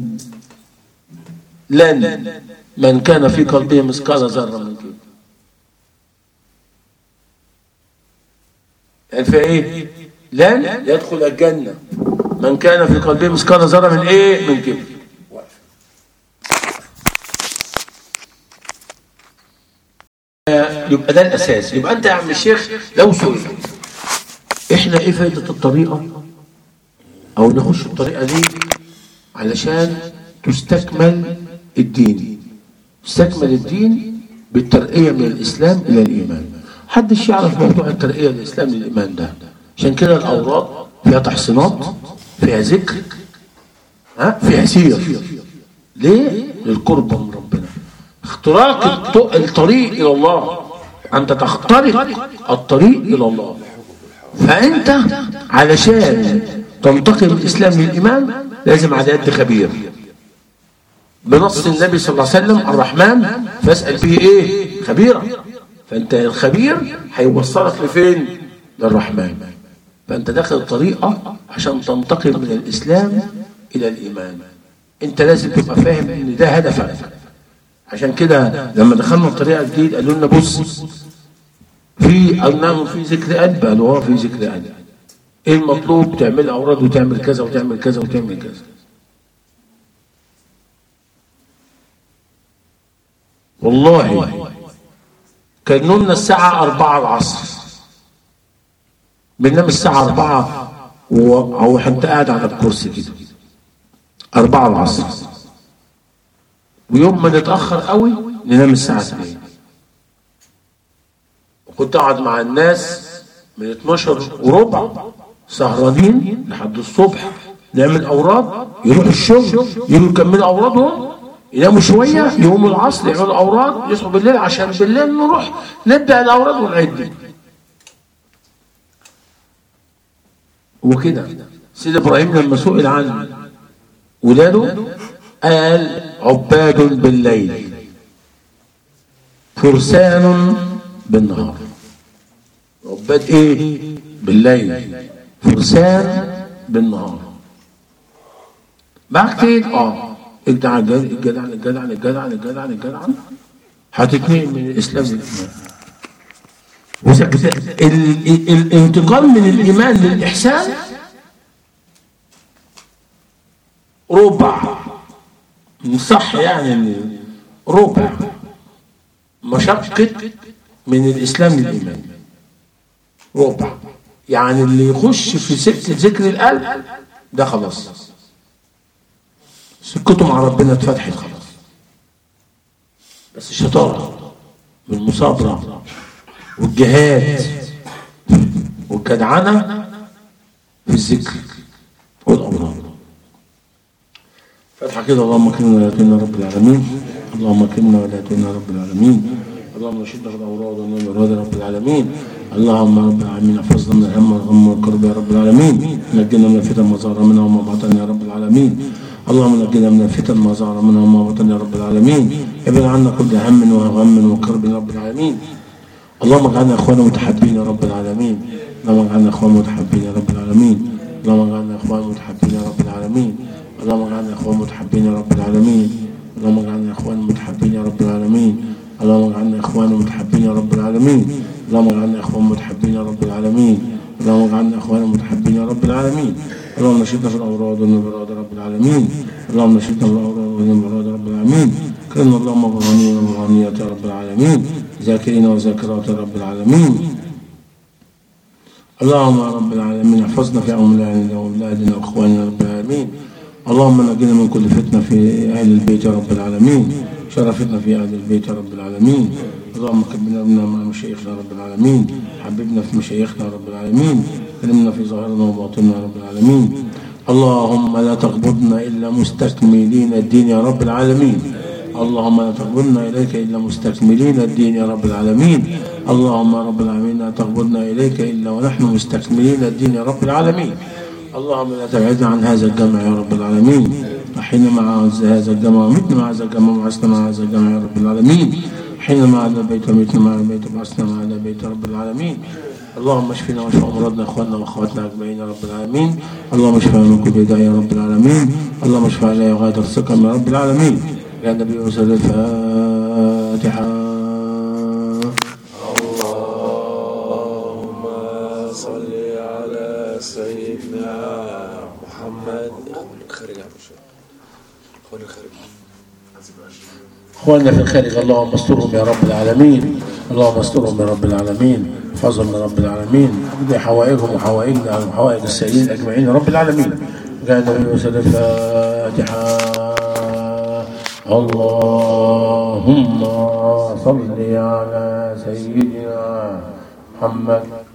Speaker 1: لن من كان في قلبه مثقال ذره من كده. قال في ايه؟ لن يدخل الجنه من كان في قلبه مثقال ذره من ايه؟ من كده. يبقى ده الاساس. يبقى انت يا عم الشيخ لو سئل احنا ايه فائده الطريقه او نخش الطريقه دي علشان تستكمل الدين، تستكمل الدين بالترقيه من الاسلام الى الايمان. محدش يعرف موضوع الترقيه من الاسلام للايمان ده. عشان كده الاوراد فيها تحصينات، فيها ذكر، ها، فيها سير. ليه؟ للقرب من ربنا. اختراق الطريق الى الله، انت تخترق الطريق الى الله. فانت علشان تنتقل من الاسلام للايمان لازم على يد خبير، بنص النبي صلى الله عليه وسلم الرحمن فاسال به ايه؟ خبيرا. فانت الخبير هيوصلك لفين؟ للرحمن. فانت داخل الطريقه عشان تنتقل من الاسلام الى الايمان. انت لازم تبقى فاهم ان ده هدفك. عشان كده لما دخلنا الطريقه الجديد قالوا لنا بص، في قلنا في ذكر قلب، قالوا اه في ذكر قلب. ايه المطلوب؟ تعمل اوراد وتعمل كذا وتعمل كذا وتعمل كذا. والله كانوا لنا الساعه أربعة العصر، بننام الساعه أربعة وهو انت قاعد على الكرسي كده أربعة العصر، ويوم ما نتاخر قوي ننام الساعه اتنين. وكنت اقعد مع الناس من اتناشر وربع سهرانين لحد الصبح نعمل اوراد، يروحوا الشغل يجوا يكملوا اورادهم يناموا شويه، يقوموا العصر يعملوا اوراد، يصحوا بالليل عشان بالليل نروح نبدا الاوراد ونعد. وكده سيد ابراهيم لما سئل عن ولاده قال عباد بالليل فرسان بالنهار. عباد ايه؟ بالليل، فرسان بالنهار. معاك تين اه الجدع الجدع الجدع الجدع الجدع الجدع هتتنقل من الاسلام للايمان. الانتقال من الايمان للاحسان ربع صح، يعني ربع مشقة من الاسلام للايمان، ربع. يعني اللي يخش في سكة ذكر القلب ده خلاص سكته مع ربنا اتفتحت خلاص. بس الشطارة والمصابرة والجهاد والجدعنة في الذكر والأمراض. فتحة كده. اللهم اكرمنا ولا تهنا رب العالمين، اللهم اكرمنا ولا تهنا رب العالمين، اللهم نشد في الأوراد ونعم الأوراد رب العالمين، اللهم رب العالمين احفظنا من الهم والغم والكرب يا رب العالمين، نجنا من الفتن ما ظهر منها وما بطن يا رب العالمين، اللهم نجنا من الفتن ما ظهر منها وما بطن يا رب العالمين، ابعد عنا كل هم وغم وكرب يا رب العالمين، اللهم اجعلنا اخوانا متحابين يا رب العالمين، اللهم اجعلنا اخوانا متحابين يا رب العالمين، اللهم اجعلنا اخوانا متحابين يا رب العالمين، اللهم اجعلنا اخوانا متحابين يا رب العالمين، اللهم اجعلنا اخوانا متحابين يا رب العالمين، اللهم اجعلنا اخوانا متحابين يا رب العالمين، اللهم اجعلنا اخوانا متحابين يا رب العالمين، اللهم اجعلنا اخوانا متحابين يا رب العالمين، اللهم نشدنا في الاوراد والنبراد رب العالمين، اللهم نشدنا في الاوراد والنبراد رب العالمين، كرمنا اللهم بغنيين وبغنيات يا رب العالمين، ذاكرين وذاكرات يا رب العالمين، اللهم يا رب العالمين احفظنا في اولادنا واولادنا واخواننا يا رب العالمين، اللهم نجنا من كل فتنه في اهل البيت يا رب العالمين، شرفتنا في اهل البيت يا رب العالمين، اللهم كبنا منا مع مشايخنا يا رب العالمين، حببنا في مشايخنا يا رب العالمين، كلمنا في ظاهرنا وباطننا يا رب العالمين، اللهم لا تقبضنا الا مستكملين الدين يا رب العالمين، اللهم لا تقبضنا اليك الا مستكملين الدين يا رب العالمين، اللهم يا رب العالمين لا تقبضنا اليك الا ونحن مستكملين الدين يا رب العالمين، اللهم لا تبعدنا عن هذا الجمع يا رب العالمين، حينما مع هذا الجمع ومتنا مع هذا الجمع وعسنا مع هذا الجمع يا رب العالمين، حينما على البيت ومتنا مع البيت وعسنا مع هذا البيت يا رب العالمين، اللهم اشفنا واشف امراضنا اخواننا واخواتنا اجمعين يا رب العالمين، اللهم اشفنا من كل داء يا رب العالمين، اللهم اشف علينا غاية السقم يا رب العالمين. يا النبي وسلم. الفاتحة.
Speaker 2: اللهم صل على سيدنا محمد. خارج يا اخوان الخارج،
Speaker 1: اخواننا في الخارج اللهم استرهم يا رب العالمين، اللهم استرهم يا رب العالمين، احفظهم يا رب العالمين، اقضي حوائجهم وحوائجنا وحوائج السائلين اجمعين يا رب العالمين. جاء النبي وسلم. الفاتحة. اللهم صل على سيدنا محمد